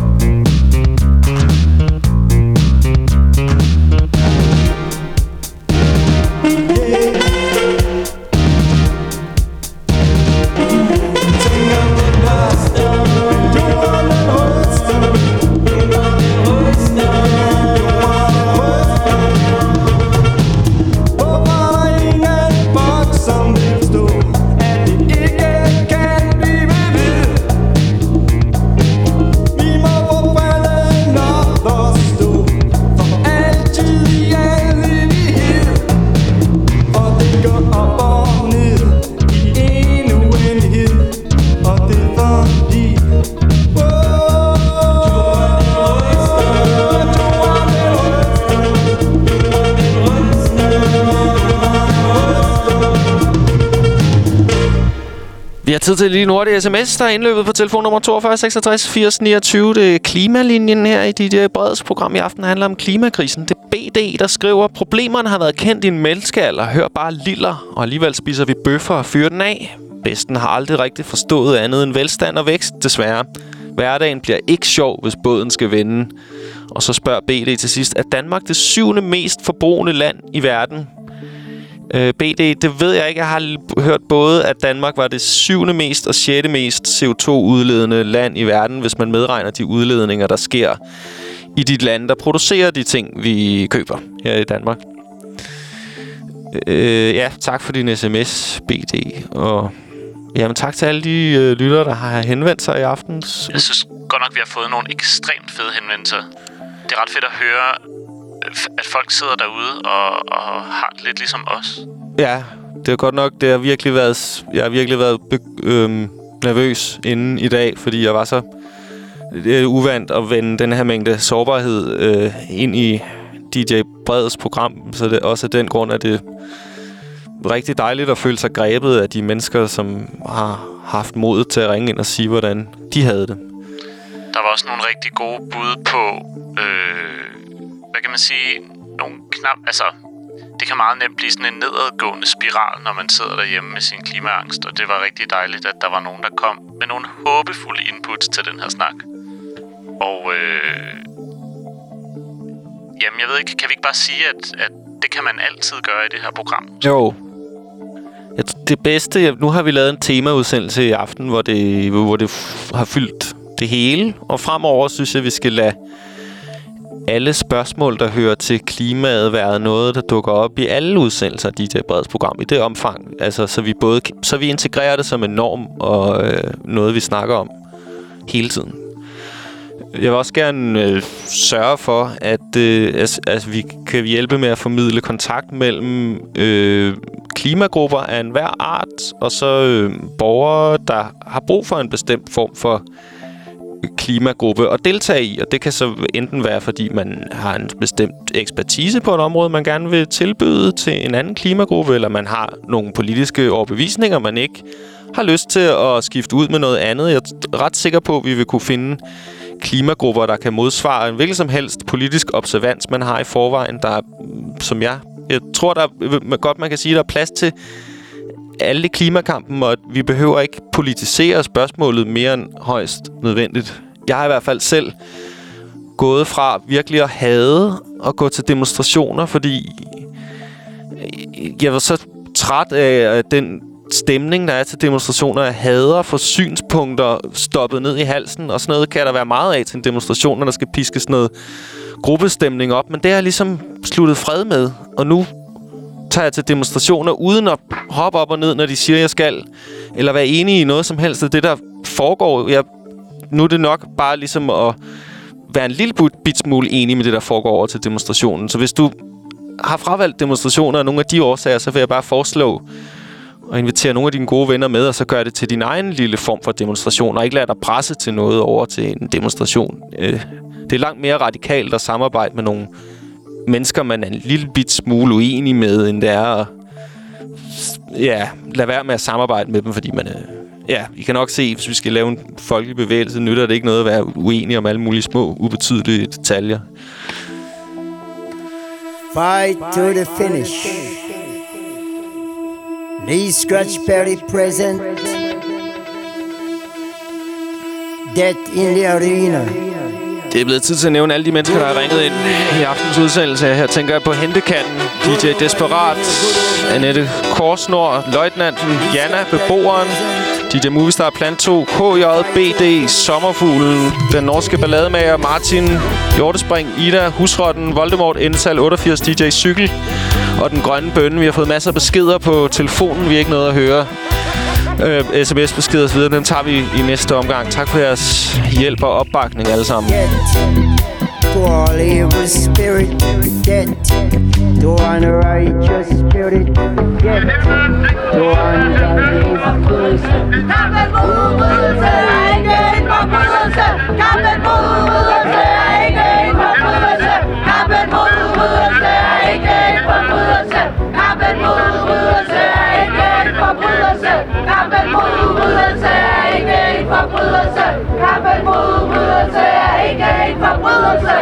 Vi har tid til lige hurtigt sms, der er indløbet på telefonnummer 42 66 80 29. Det er klimalinjen her i DJ Breds program i aften, handler om klimakrisen. Det er BD, der skriver, problemerne har været kendt i en menneskealder. Hør bare liller, og alligevel spiser vi bøffer og fyrer den af. Vesten har aldrig rigtig forstået andet end velstand og vækst, desværre. Hverdagen bliver ikke sjov, hvis båden skal vende. Og så spørger BD til sidst, er Danmark det 7. mest forbrugende land i verden? BD, det ved jeg ikke. Jeg har hørt både, at Danmark var det 7. mest og 6. mest CO2-udledende land i verden, hvis man medregner de udledninger, der sker i de lande, der producerer de ting, vi køber her i Danmark. Ja, tak for din sms, BD. Og jamen, tak til alle de lyttere, der har henvendt sig i aftens. Jeg synes godt nok, vi har fået nogle ekstremt fede henvendelser. Det er ret fedt at høre, at folk sidder derude og har det lidt ligesom os. Ja, Det er godt nok, jeg har virkelig været nervøs inden i dag, fordi jeg var så uvant at vende den her mængde sårbarhed ind i DJ Breds program. Så det også af den grund, at det rigtig dejligt at føle sig grebet af de mennesker, som har haft modet til at ringe ind og sige, hvordan de havde det. Der var også nogle rigtig gode bud på, hvad kan man sige, nogle altså, det kan meget nemt blive sådan en nedadgående spiral, når man sidder derhjemme med sin klimaangst, og det var rigtig dejligt, at der var nogen, der kom med nogle håbefulde inputs til den her snak. Og jamen, jeg ved ikke, kan vi ikke bare sige, at det kan man altid gøre i det her program? Jo. Det bedste, nu har vi lavet en temaudsendelse i aften, hvor det har fyldt det hele, og fremover synes jeg, vi skal lade alle spørgsmål, der hører til klimaet, være noget, der dukker op i alle udsendelser af DJ Breds program i det omfang. Altså, så vi integrerer det som en norm og noget, vi snakker om hele tiden. Jeg vil også gerne sørge for, at vi kan hjælpe med at formidle kontakt mellem klimagrupper af enhver art, og så borgere, der har brug for en bestemt form for klimagruppe at deltage i. Og det kan så enten være, fordi man har en bestemt ekspertise på et område, man gerne vil tilbyde til en anden klimagruppe, eller man har nogle politiske overbevisninger, man ikke har lyst til at skifte ud med noget andet. Jeg er ret sikker på, at vi vil kunne finde klimagrupper, der kan modsvare en hvilken som helst politisk observans, man har i forvejen, der, som jeg tror, der er, godt man kan sige, der er plads til alle klimakampen, og vi behøver ikke politisere spørgsmålet mere end højst nødvendigt. Jeg har i hvert fald selv gået fra virkelig at hade at gå til demonstrationer, fordi jeg var så træt af den stemning, der er til demonstrationer. Jeg hader for synspunkter stoppet ned i halsen, og sådan noget kan der være meget af til en demonstration, når der skal piskes noget gruppestemning op. Men det har jeg ligesom sluttet fred med, og nu tager jeg til demonstrationer uden at hoppe op og ned, når de siger, jeg skal, eller være enig i noget som helst af det, der foregår. Nu er det nok bare ligesom at være en lille bit smule enig med det, der foregår over til demonstrationen. Så hvis du har fravalgt demonstrationer af nogle af de årsager, så vil jeg bare foreslå og invitere nogle af dine gode venner med, og så gør det til din egen lille form for demonstration, og ikke lade dig presse til noget over til en demonstration. Det er langt mere radikalt at samarbejde med nogle mennesker, man er en lille bit smule uenig med, end det er at lade være med at samarbejde med dem, fordi man I kan nok se, hvis vi skal lave en folkelig bevægelse, nytter det ikke noget at være uenig om alle mulige små, ubetydelige detaljer. Fight to the finish. Lee Scratch Perry present. Death in the arena. Det er blevet tid til at nævne alle de mennesker, der har ringet ind i aftens udsendelse. Her tænker jeg på Hentekatten, DJ Desperat, Annette Korsnord, Løjtnanten, Jana, Beboeren, DJ Movistar, Plan 2, KJ, BD, Sommerfuglen, Den Norske Ballademager, Martin, Hjortespring, Ida, Husrotten, Voldemort, Indtal 88, DJ Cykel og Den Grønne Bønne. Vi har fået masser af beskeder på telefonen, vi har ikke noget at høre. SMS-beskeder og så videre, dem tager vi i næste omgang. Tak for jeres hjælp og opbakning alle sammen. To all evil spirit, death. To unrighteous spirit, death. To ungodly person. Kampen mod forbrydelse er ikke en forbrydelse. Kampen mod forbrydelse er ikke en forbrydelse. Kampen mod forbrydelse er ikke en forbrydelse. Kampen mod forbrydelse er ikke en forbrydelse. Kampen mod forbrydelse er ikke en forbrydelse. Kampen mod forbrydelse er ikke en forbrydelse.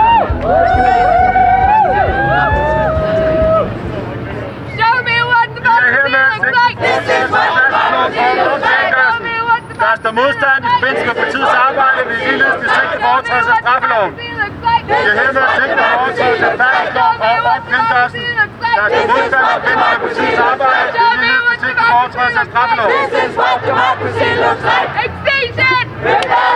Show me what democracy looks like. This is what democracy looks like. Show me what democracy looks like. Der står modstand i forbindelse med partiets arbejde ved ligeledes det sigte for overtrædelse af straffeloven. Det er hermed sigte for overtrædelse af færdselsloven og opkendtgørelsen. Der står modstand i forbindelse med partiets arbejde ved ligeledes det sigte for overtrædelse af straffeloven. This is what democracy looks like. Extinction!